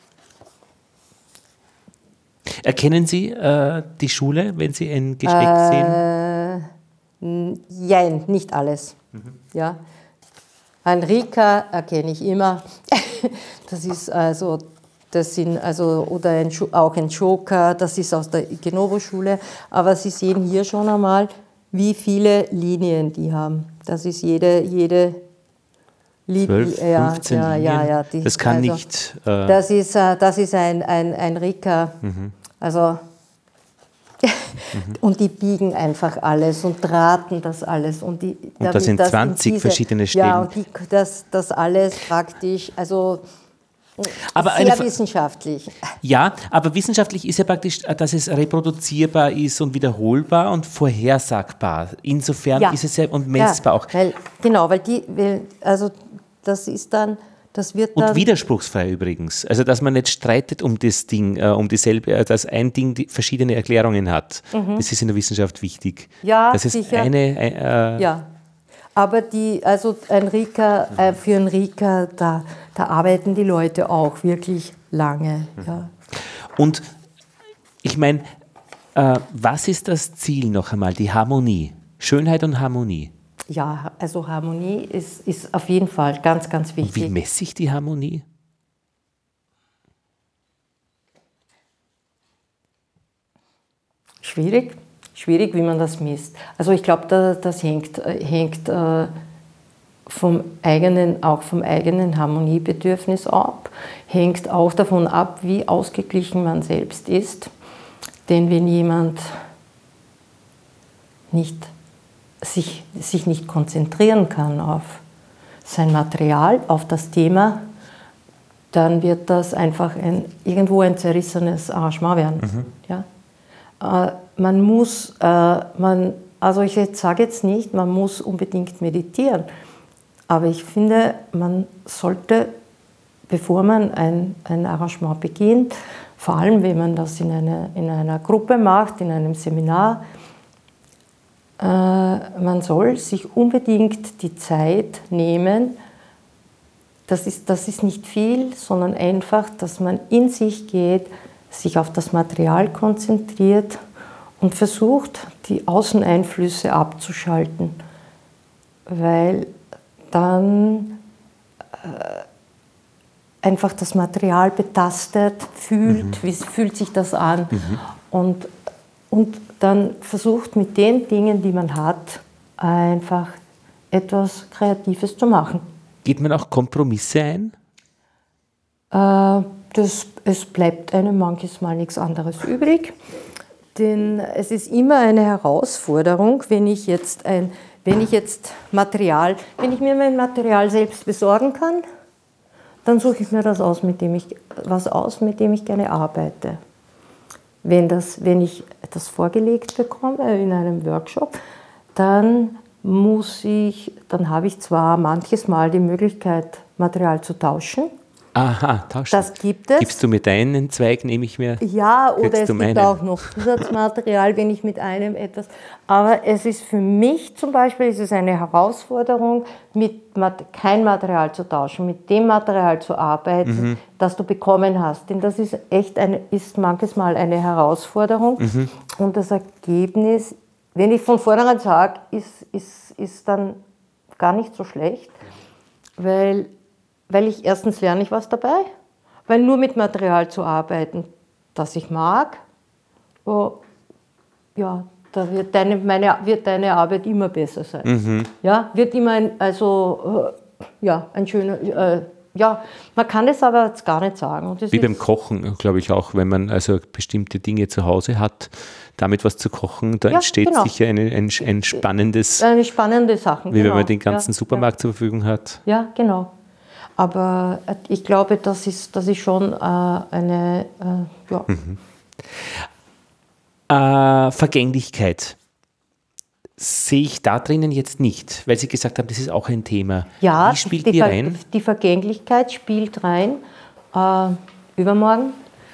Erkennen Sie die Schule, wenn Sie ein Gesteck sehen? Nein, nicht alles. Ja. Enrika erkenne ich immer. Oder auch ein Joker, das ist aus der Ikenobo-Schule. Aber Sie sehen hier schon einmal, wie viele Linien die haben. Das ist jede 12, 15 Linien? Ja, das kann nicht... Das ist ein Rika. Also, und die biegen einfach alles und drahten das alles. Und das sind 20 verschiedene Stellen. Ja, und das alles praktisch, also aber sehr wissenschaftlich. Ja, aber wissenschaftlich ist ja praktisch, dass es reproduzierbar ist und wiederholbar und vorhersagbar. Insofern ist es ja und messbar auch. Das ist dann... Und widerspruchsfrei übrigens. Also, dass man nicht streitet um das Ding, dass ein Ding verschiedene Erklärungen hat. Das ist in der Wissenschaft wichtig. Ja, das ist sicher. Ja. Aber für Enrika, da arbeiten die Leute auch wirklich lange. Ja. Und ich meine, was ist das Ziel noch einmal? Die Harmonie. Schönheit und Harmonie. Ja, also Harmonie ist auf jeden Fall ganz, ganz wichtig. Und wie messe ich die Harmonie? Schwierig, wie man das misst. Also ich glaube, das hängt vom eigenen Harmoniebedürfnis ab, hängt auch davon ab, wie ausgeglichen man selbst ist. Denn wenn jemand sich nicht konzentrieren kann auf sein Material, auf das Thema, dann wird das einfach irgendwo ein zerrissenes Arrangement werden. Ja? Ich sage jetzt nicht, man muss unbedingt meditieren, aber ich finde, man sollte, bevor man ein Arrangement beginnt, vor allem wenn man das in einer Gruppe macht, in einem Seminar, man soll sich unbedingt die Zeit nehmen, das ist nicht viel, sondern einfach, dass man in sich geht, sich auf das Material konzentriert und versucht, die Außeneinflüsse abzuschalten, weil dann einfach das Material betastet, fühlt, wie fühlt sich das an und dann versucht mit den Dingen, die man hat, einfach etwas Kreatives zu machen. Geht man auch Kompromisse ein? Es bleibt einem manches Mal nichts anderes übrig, denn es ist immer eine Herausforderung, wenn ich mir mein Material selbst besorgen kann, dann suche ich mir das aus, mit dem ich gerne arbeite. Wenn ich etwas vorgelegt bekomme in einem Workshop, dann habe ich zwar manches Mal die Möglichkeit, Material zu tauschen, Aha, tauschen. Das gibt es. Gibst du mir deinen Zweig, nehme ich mir. Ja, oder kriegst es du gibt meinen. auch noch Zusatzmaterial, wenn ich mit einem etwas. Aber es ist für mich zum Beispiel ist es eine Herausforderung, kein Material zu tauschen, mit dem Material zu arbeiten, das du bekommen hast. Denn das ist echt ist manches Mal eine Herausforderung. Und das Ergebnis, wenn ich von vornherein sage, ist dann gar nicht so schlecht, weil ich erstens lerne ich was dabei, weil nur mit Material zu arbeiten, das ich mag, ja, da wird deine Arbeit immer besser sein. Ja, wird immer ein schöner, man kann es aber jetzt gar nicht sagen. Und Wie beim Kochen, glaube ich auch, wenn man also bestimmte Dinge zu Hause hat, damit was zu kochen, da entsteht sicher ein spannendes, eine spannende Sache. Wie wenn man den ganzen Supermarkt zur Verfügung hat. Ja, genau. Aber ich glaube, das ist schon eine, Vergänglichkeit sehe ich da drinnen jetzt nicht, weil Sie gesagt haben, das ist auch ein Thema. Ja, wie spielt die rein? Die Vergänglichkeit spielt rein. Übermorgen?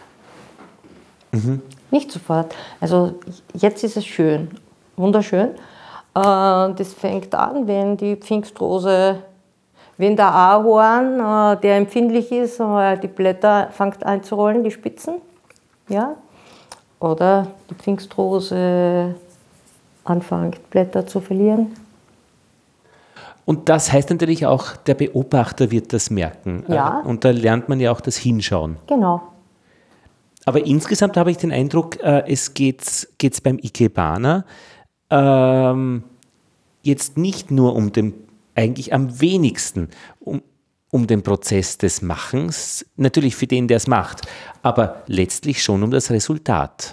Nicht sofort. Also jetzt ist es schön, wunderschön. Das fängt an, wenn die Pfingstrose, wenn der Ahorn, der empfindlich ist, die Blätter fängt einzurollen, die Spitzen. Ja? Oder die Pfingstrose anfängt, Blätter zu verlieren. Und das heißt natürlich auch, der Beobachter wird das merken. Ja. Und da lernt man ja auch das Hinschauen. Genau. Aber insgesamt habe ich den Eindruck, es geht's beim Ikebana jetzt nicht nur eigentlich am wenigsten um den Prozess des Machens, natürlich für den, der es macht, aber letztlich schon um das Resultat.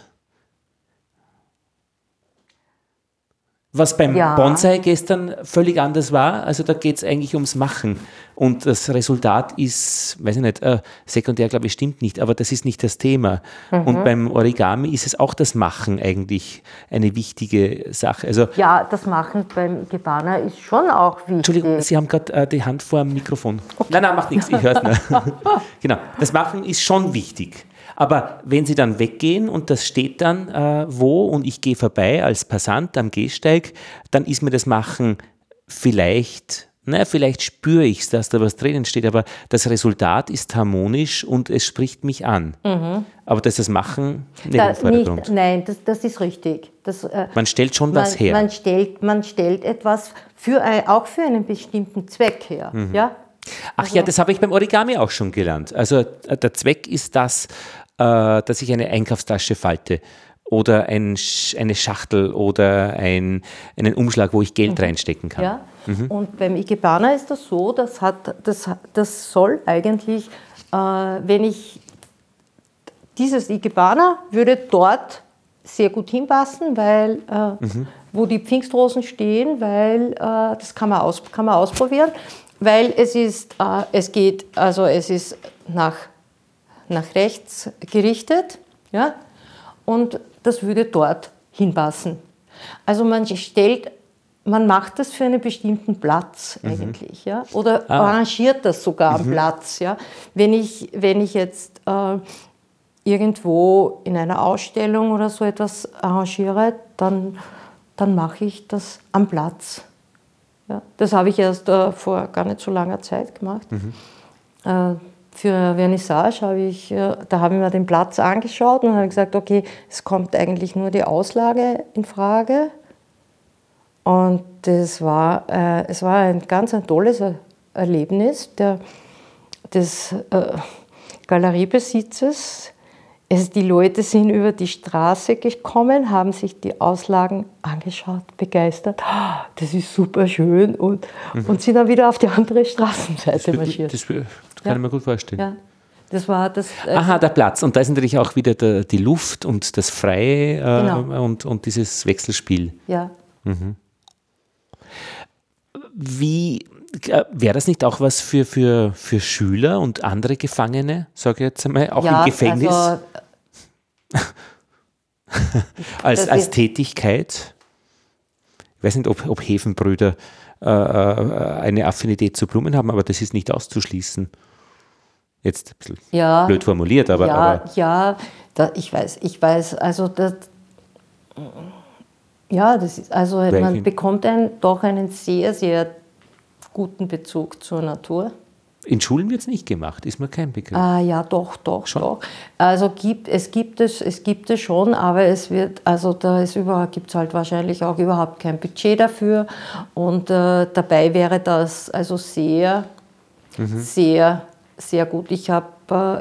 Was beim Bonsai gestern völlig anders war, also da geht es eigentlich ums Machen und das Resultat ist, weiß ich nicht, sekundär glaube ich stimmt nicht, aber das ist nicht das Thema. Und beim Origami ist es auch das Machen eigentlich eine wichtige Sache. Also, ja, das Machen beim Ikebana ist schon auch wichtig. Entschuldigung, Sie haben gerade die Hand vor dem Mikrofon. Okay. Nein, macht nichts, ich höre es nicht. Genau, das Machen ist schon wichtig. Aber wenn Sie dann weggehen und das steht dann wo und ich gehe vorbei als Passant am Gehsteig, dann ist mir das Machen vielleicht spüre ich es, dass da was drinnen steht, aber das Resultat ist harmonisch und es spricht mich an. Aber das Machen nicht im Vordergrund. Nein, das ist richtig. Man stellt schon was her. Man stellt etwas auch für einen bestimmten Zweck her. Ja? Ach ja, das habe ich beim Origami auch schon gelernt. Also der Zweck ist das, dass ich eine Einkaufstasche falte oder eine Schachtel oder einen Umschlag, wo ich Geld reinstecken kann. Ja. Und beim Ikebana ist das so, das soll eigentlich, wenn ich dieses Ikebana würde dort sehr gut hinpassen, weil wo die Pfingstrosen stehen, weil das kann man ausprobieren, weil es ist nach rechts gerichtet, ja, und das würde dort hinpassen. Also man macht das für einen bestimmten Platz eigentlich, ja, oder arrangiert das sogar am Platz, ja. Wenn ich jetzt irgendwo in einer Ausstellung oder so etwas arrangiere, dann mache ich das am Platz. Ja. Das habe ich erst vor gar nicht so langer Zeit gemacht. Für Vernissage da habe ich mir den Platz angeschaut und habe gesagt, okay, es kommt eigentlich nur die Auslage in Frage. Und es war ein ganz tolles Erlebnis des Galeriebesitzers. Die Leute sind über die Straße gekommen, haben sich die Auslagen angeschaut, begeistert. Das ist super schön und sind dann wieder auf die andere Straßenseite marschiert. Das kann ich mir gut vorstellen. Ja. Das war das. Aha, der Platz. Und da ist natürlich auch wieder die Luft und das Freie Genau. und dieses Wechselspiel. Ja. Wie wäre das nicht auch was für Schüler und andere Gefangene, sage ich jetzt einmal, auch im Gefängnis? Also, als Tätigkeit? Ich weiß nicht, ob Hefenbrüder eine Affinität zu Blumen haben, aber das ist nicht auszuschließen. Jetzt ein bisschen blöd formuliert, aber ich weiß, also das ist, also man bekommt doch einen sehr, sehr guten Bezug zur Natur. In Schulen wird es nicht gemacht, ist mir kein Begriff. Ja, doch. Also es gibt es schon, aber gibt es halt wahrscheinlich auch überhaupt kein Budget dafür. Und dabei wäre das also sehr, sehr, sehr gut. Ich habe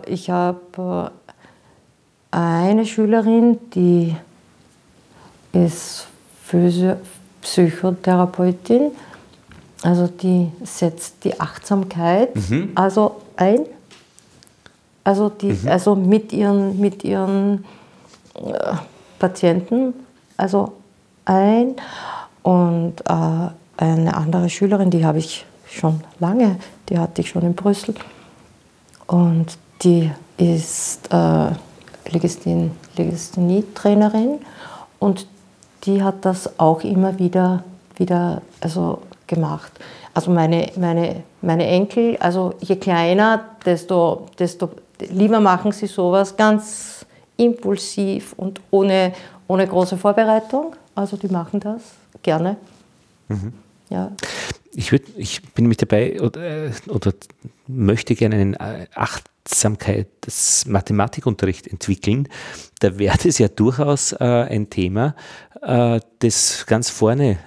eine Schülerin, die ist Psychotherapeutin. Also die setzt die Achtsamkeit also ein, also mit ihren Patienten also ein. Und eine andere Schülerin, die habe ich schon lange, die hatte ich schon in Brüssel. Und die ist Legasthenie-Trainerin und die hat das auch immer wieder also gemacht. Also meine Enkel, also je kleiner, desto lieber machen sie sowas ganz impulsiv und ohne große Vorbereitung. Also die machen das gerne. Ja. Ich bin nämlich dabei oder möchte gerne einen Achtsamkeits-Mathematikunterricht entwickeln. Da wäre es ja durchaus ein Thema, das ganz vorne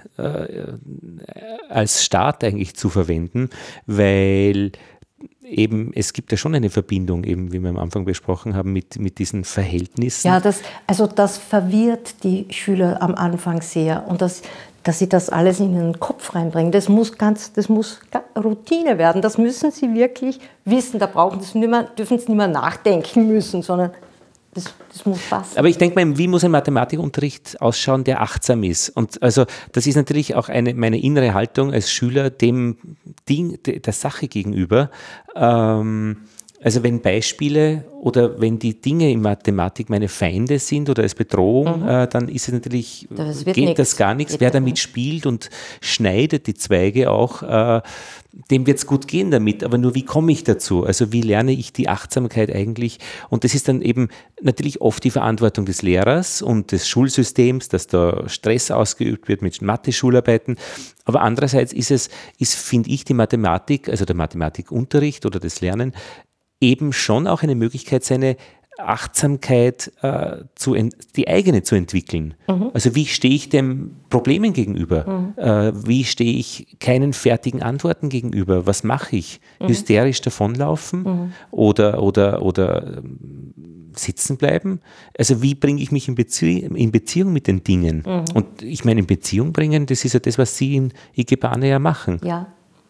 als Start eigentlich zu verwenden, weil eben, es gibt ja schon eine Verbindung, eben wie wir am Anfang besprochen haben, mit diesen Verhältnissen. Ja, das verwirrt die Schüler am Anfang sehr und dass sie das alles in den Kopf reinbringen. Das muss Routine werden, das müssen sie wirklich wissen, dürfen sie nicht mehr nachdenken müssen, sondern das muss passen. Aber ich denke mal, wie muss ein Mathematikunterricht ausschauen, der achtsam ist? Und also das ist natürlich auch meine innere Haltung als Schüler dem der Sache gegenüber. Also wenn Beispiele oder wenn die Dinge in Mathematik meine Feinde sind oder als Bedrohung, dann ist es natürlich, geht das gar nichts. Wer damit spielt und schneidet die Zweige auch, dem wird es gut gehen damit. Aber nur wie komme ich dazu? Also wie lerne ich die Achtsamkeit eigentlich? Und das ist dann eben natürlich oft die Verantwortung des Lehrers und des Schulsystems, dass da Stress ausgeübt wird mit Mathe-Schularbeiten. Aber andererseits finde ich, die Mathematik, also der Mathematikunterricht oder das Lernen, eben schon auch eine Möglichkeit, seine Achtsamkeit, die eigene zu entwickeln. Also wie stehe ich dem Problemen gegenüber? Wie stehe ich keinen fertigen Antworten gegenüber? Was mache ich? Hysterisch davonlaufen oder sitzen bleiben? Also wie bringe ich mich in Beziehung mit den Dingen? Und ich meine, in Beziehung bringen, das ist ja das, was Sie in Ikebana ja machen. Ja,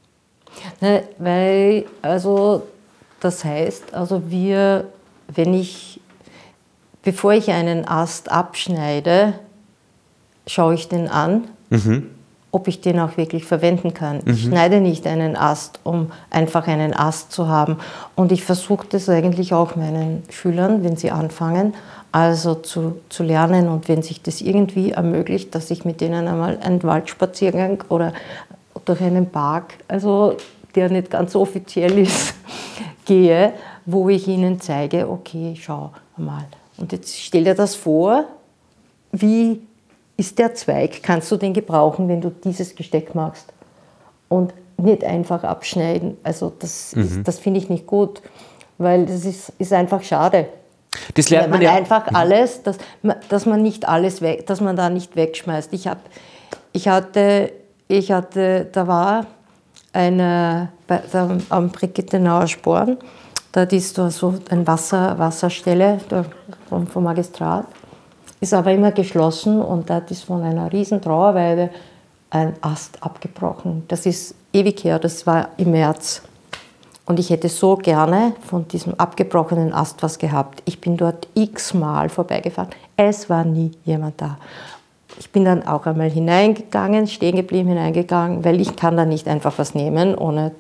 weil das heißt, also bevor ich einen Ast abschneide, schaue ich den an, ob ich den auch wirklich verwenden kann. Ich schneide nicht einen Ast, um einfach einen Ast zu haben. Und ich versuche das eigentlich auch meinen Schülern, wenn sie anfangen, also zu lernen und wenn sich das irgendwie ermöglicht, dass ich mit denen einmal einen Waldspaziergang oder durch einen Park, also der nicht ganz so offiziell ist, gehe, wo ich ihnen zeige, okay, schau mal. Und jetzt stell dir das vor, wie ist der Zweig, kannst du den gebrauchen, wenn du dieses Gesteck machst? Und nicht einfach abschneiden. Also das finde ich nicht gut, weil das ist einfach schade. Das lernt man ja einfach alles, dass man nicht alles dass man da nicht wegschmeißt. Da war am Brigittenauer Sporn, da ist so eine Wasserstelle vom Magistrat, ist aber immer geschlossen und da ist von einer riesen Trauerweide ein Ast abgebrochen. Das ist ewig her, das war im März. Und ich hätte so gerne von diesem abgebrochenen Ast was gehabt. Ich bin dort x-mal vorbeigefahren, es war nie jemand da. Ich bin dann auch einmal hineingegangen, stehen geblieben, hineingegangen, weil ich kann da nicht einfach was nehmen, ohne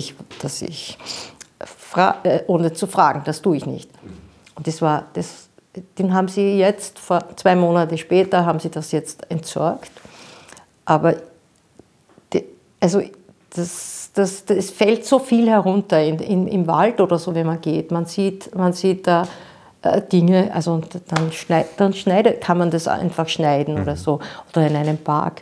ohne zu fragen. Das tue ich nicht. Und den haben sie jetzt, 2 Monate später, haben sie das jetzt entsorgt. Aber das es fällt so viel herunter im Wald oder so, wenn man geht. Man sieht da Dinge, also kann man das einfach schneiden oder so, oder in einem Park.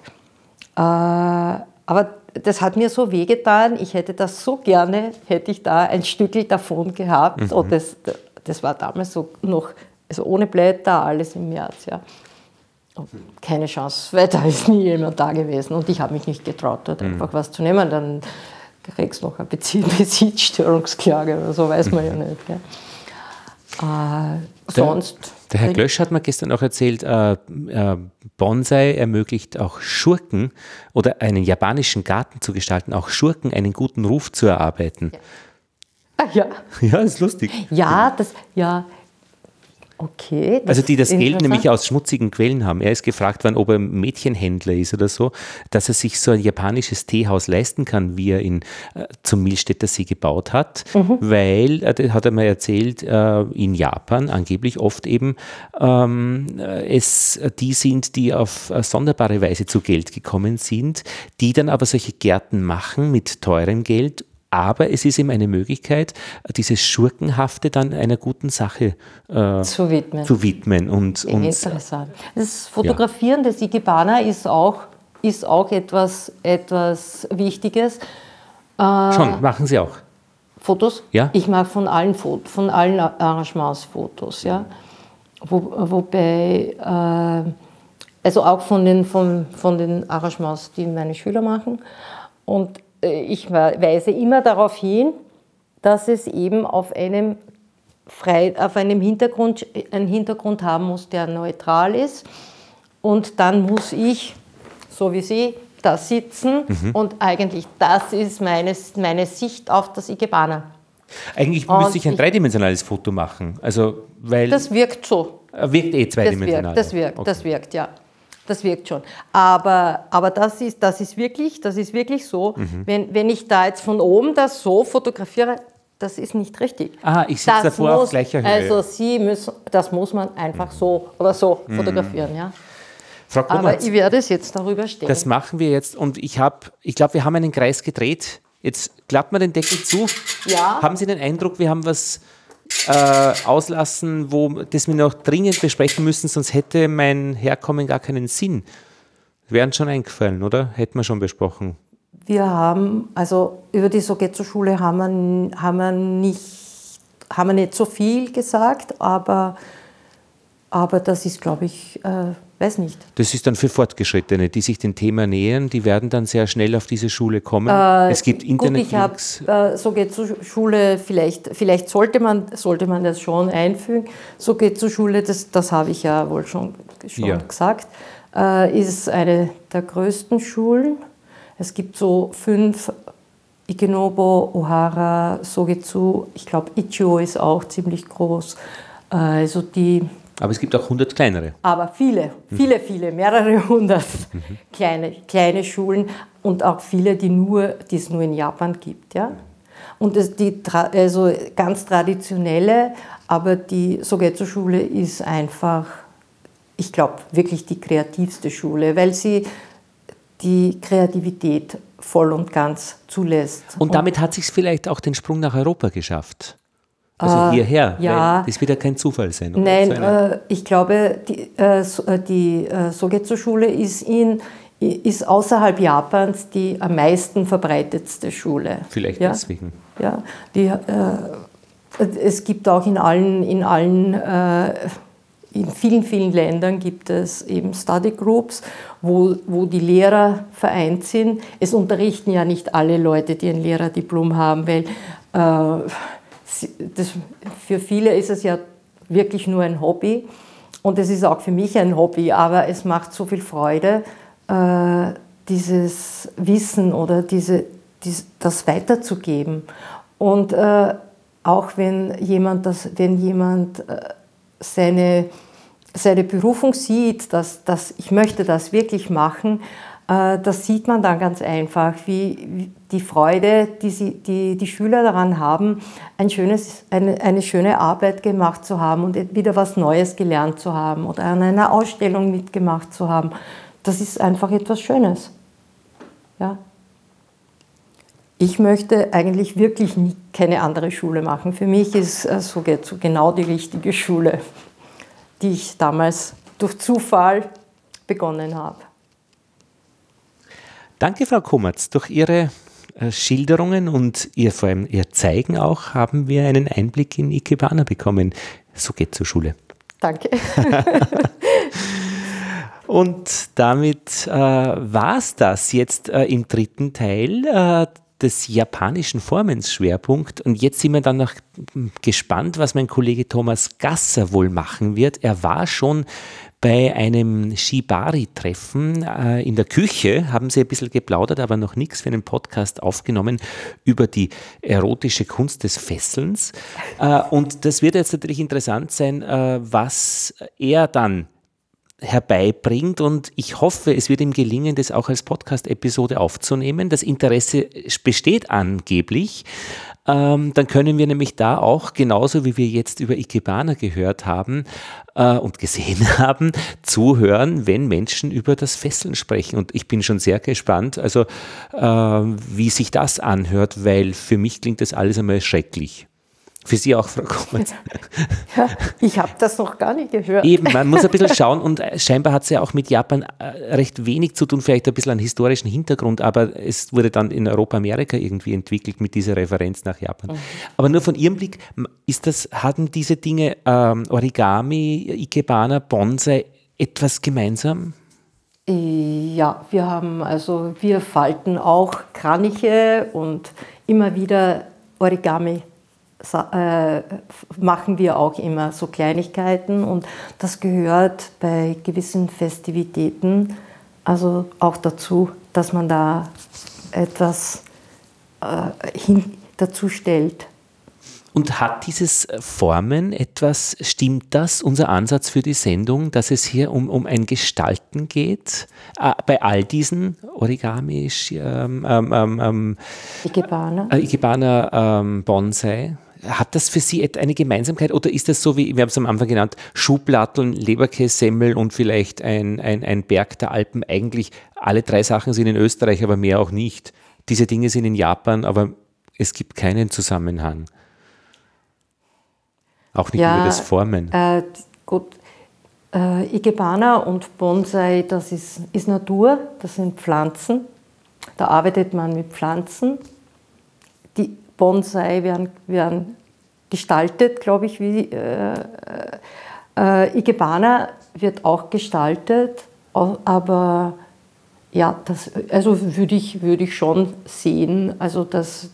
Aber das hat mir so wehgetan, ich hätte das so gerne, hätte ich da ein Stückel davon gehabt. Und das war damals so noch, also ohne Blätter, alles im März. Ja. Und keine Chance, weil da ist nie jemand da gewesen. Und ich habe mich nicht getraut, dort einfach was zu nehmen. Dann kriegst du noch eine Besitzstörungsklage oder so, weiß man ja nicht. Ja. Sonst. Der Herr Glösch hat mir gestern auch erzählt, Bonsai ermöglicht auch Schurken oder einen japanischen Garten zu gestalten, auch Schurken einen guten Ruf zu erarbeiten. Ja. Ja, das ist lustig. Okay. Also die das Geld nämlich aus schmutzigen Quellen haben. Er ist gefragt worden, ob er Mädchenhändler ist oder so, dass er sich so ein japanisches Teehaus leisten kann, wie er zum Millstätter See gebaut hat, weil, hat er mir erzählt, in Japan angeblich oft eben es die sind, die auf sonderbare Weise zu Geld gekommen sind, die dann aber solche Gärten machen mit teurem Geld. Aber es ist eben eine Möglichkeit, dieses Schurkenhafte dann einer guten Sache zu widmen. Und interessant. Das Fotografieren des Ikebana ist auch etwas Wichtiges. Schon, machen Sie auch? Fotos? Ja. Ich mache von allen Arrangements Fotos. Ja. Wobei, also auch von den Arrangements, die meine Schüler machen. Und ich weise immer darauf hin, dass es eben auf einem Hintergrund einen Hintergrund haben muss, der neutral ist. Und dann muss ich, so wie Sie, da sitzen. Und eigentlich das ist meine Sicht auf das Ikebana. Eigentlich müsste ich ein dreidimensionales Foto machen. Also, weil das wirkt so. Wirkt zweidimensional. Das wirkt, ja. Das wirkt schon. Aber das ist wirklich so, wenn ich da jetzt von oben das so fotografiere, das ist nicht richtig. Ich sitze davor auf gleicher Höhe. Also das muss man einfach so oder so fotografieren. Ja. Frau Kummerz, aber ich werde es jetzt darüber stellen. Das machen wir jetzt und ich glaube, wir haben einen Kreis gedreht. Jetzt klappt man den Deckel zu. Ja. Haben Sie den Eindruck, wir haben was auslassen, das wir noch dringend besprechen müssen, sonst hätte mein Herkommen gar keinen Sinn. Wären schon eingefallen, oder? Hätten wir schon besprochen. Wir haben, also über die Sogetsu-Schule haben wir nicht so viel gesagt, aber das ist, glaube ich, weiß nicht. Das ist dann für Fortgeschrittene, die sich dem Thema nähern, die werden dann sehr schnell auf diese Schule kommen. Es gibt Internetlinks. Sogetsu-Schule, vielleicht sollte man das schon einfügen. Sogetsu-Schule, das habe ich ja wohl schon gesagt, ist eine der größten Schulen. Es gibt so 5, Ikenobo, Ohara, Sogetsu, ich glaube Ichigo ist auch ziemlich groß. Aber es gibt auch 100 kleinere. Aber viele, mehrere hundert kleine Schulen und auch viele, die es nur in Japan gibt. Ja? Und also ganz traditionelle, aber die Sogetsu-Schule ist einfach, ich glaube, wirklich die kreativste Schule, weil sie die Kreativität voll und ganz zulässt. Und damit hat sich vielleicht auch den Sprung nach Europa geschafft. Also hierher, ja, weil das wird ja kein Zufall sein. Oder? Nein, ich glaube, die Sogetsu-Schule ist außerhalb Japans die am meisten verbreitetste Schule. Vielleicht deswegen. Ja, es gibt auch in vielen Ländern gibt es eben Study Groups, wo die Lehrer vereint sind. Es unterrichten ja nicht alle Leute, die ein Lehrerdiplom haben, weil für viele ist es ja wirklich nur ein Hobby und es ist auch für mich ein Hobby, aber es macht so viel Freude, dieses Wissen oder das weiterzugeben. Und auch wenn jemand seine Berufung sieht, dass ich möchte das wirklich machen, das sieht man dann ganz einfach, wie die Freude, die Schüler daran haben, eine schöne Arbeit gemacht zu haben und wieder was Neues gelernt zu haben oder an einer Ausstellung mitgemacht zu haben. Das ist einfach etwas Schönes. Ja. Ich möchte eigentlich wirklich keine andere Schule machen. Für mich ist Sogetsu genau die richtige Schule, die ich damals durch Zufall begonnen habe. Danke, Frau Kummerz. Durch Ihre Schilderungen und vor allem Ihr Zeigen auch haben wir einen Einblick in Ikebana bekommen. Sogetsu Schule. Danke. Und damit war es das jetzt im dritten Teil des japanischen Formensschwerpunkt. Und jetzt sind wir dann noch gespannt, was mein Kollege Thomas Gasser wohl machen wird. Er war schon bei einem Shibari-Treffen in der Küche, haben sie ein bisschen geplaudert, aber noch nichts für einen Podcast aufgenommen über die erotische Kunst des Fesselns. Und das wird jetzt natürlich interessant sein, was er dann herbeibringt, und ich hoffe, es wird ihm gelingen, das auch als Podcast-Episode aufzunehmen. Das Interesse besteht angeblich. Dann können wir nämlich da auch, genauso wie wir jetzt über Ikebana gehört haben und gesehen haben, zuhören, wenn Menschen über das Fesseln sprechen. Und ich bin schon sehr gespannt, also wie sich das anhört, weil für mich klingt das alles einmal schrecklich. Für Sie auch, Frau Kummerz? Ja, ich habe das noch gar nicht gehört. Eben, man muss ein bisschen schauen, und scheinbar hat es ja auch mit Japan recht wenig zu tun, vielleicht ein bisschen einen historischen Hintergrund, aber es wurde dann in Europa, Amerika irgendwie entwickelt mit dieser Referenz nach Japan. Mhm. Aber nur von Ihrem Blick, hatten diese Dinge Origami, Ikebana, Bonsai etwas gemeinsam? Ja, wir falten auch Kraniche und immer wieder Origami. Machen wir auch immer so Kleinigkeiten, und das gehört bei gewissen Festivitäten also auch dazu, dass man da etwas dazu stellt. Und hat dieses Formen etwas, stimmt das, unser Ansatz für die Sendung, dass es hier um ein Gestalten geht? Bei all diesen Origami, Ikebana, Bonsai? Hat das für Sie eine Gemeinsamkeit, oder ist das so, wie wir haben es am Anfang genannt, Schublatteln, Leberkässemmel und vielleicht ein Berg der Alpen? Eigentlich alle drei Sachen sind in Österreich, aber mehr auch nicht. Diese Dinge sind in Japan, aber es gibt keinen Zusammenhang. Auch nicht über das Formen. Gut. Ikebana und Bonsai, das ist Natur, das sind Pflanzen. Da arbeitet man mit Pflanzen. Die Bonsai werden gestaltet, glaube ich, wie Ikebana wird auch gestaltet, aber ja, das würde ich schon sehen. Also das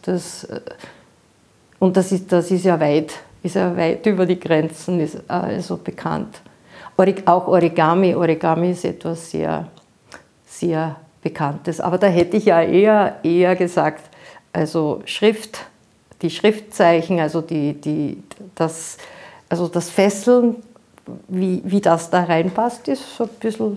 ist ja weit über die Grenzen, ist also bekannt. Auch Origami ist etwas sehr, sehr Bekanntes. Aber da hätte ich ja eher gesagt, also die Schriftzeichen, also das Fesseln, wie das da reinpasst, ist so ein bisschen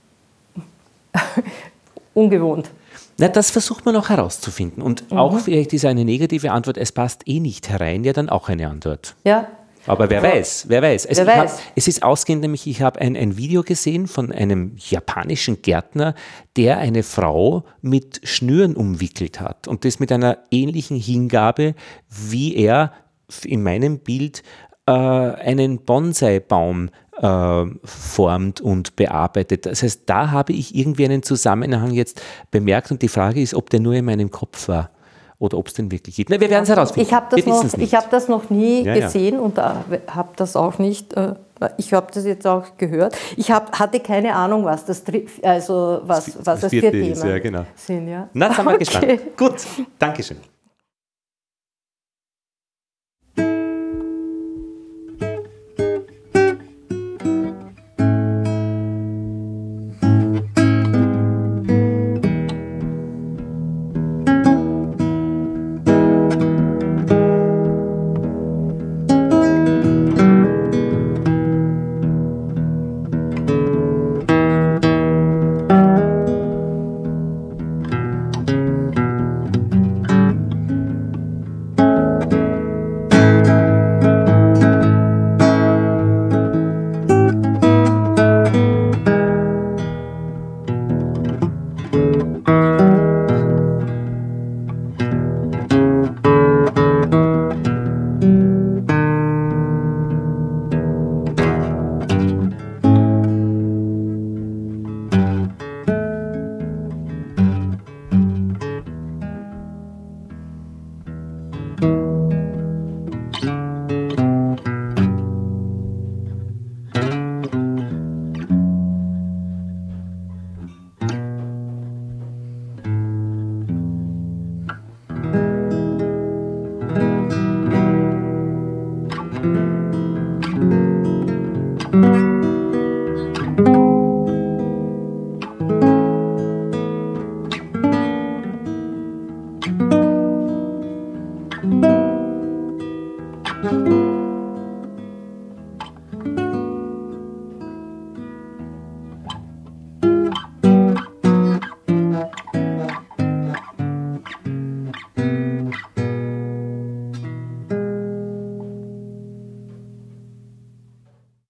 ungewohnt. Na, das versucht man auch herauszufinden. Und auch vielleicht ist eine negative Antwort, es passt eh nicht herein, ja dann auch eine Antwort. Ja. Aber wer weiß. Also es ist ausgehend, nämlich ich habe ein Video gesehen von einem japanischen Gärtner, der eine Frau mit Schnüren umwickelt hat. Und das mit einer ähnlichen Hingabe, wie er in meinem Bild einen Bonsai-Baum formt und bearbeitet. Das heißt, da habe ich irgendwie einen Zusammenhang jetzt bemerkt, und die Frage ist, ob der nur in meinem Kopf war oder ob es denn wirklich gibt. Na, wir werden es herausfinden. Ich habe das noch nie gesehen und habe das auch nicht, ich habe das jetzt auch gehört. Ich hatte keine Ahnung, was das für Themen sind. Ja, genau. sind. Ja. Na, sind wir gespannt. Gut, Dankeschön.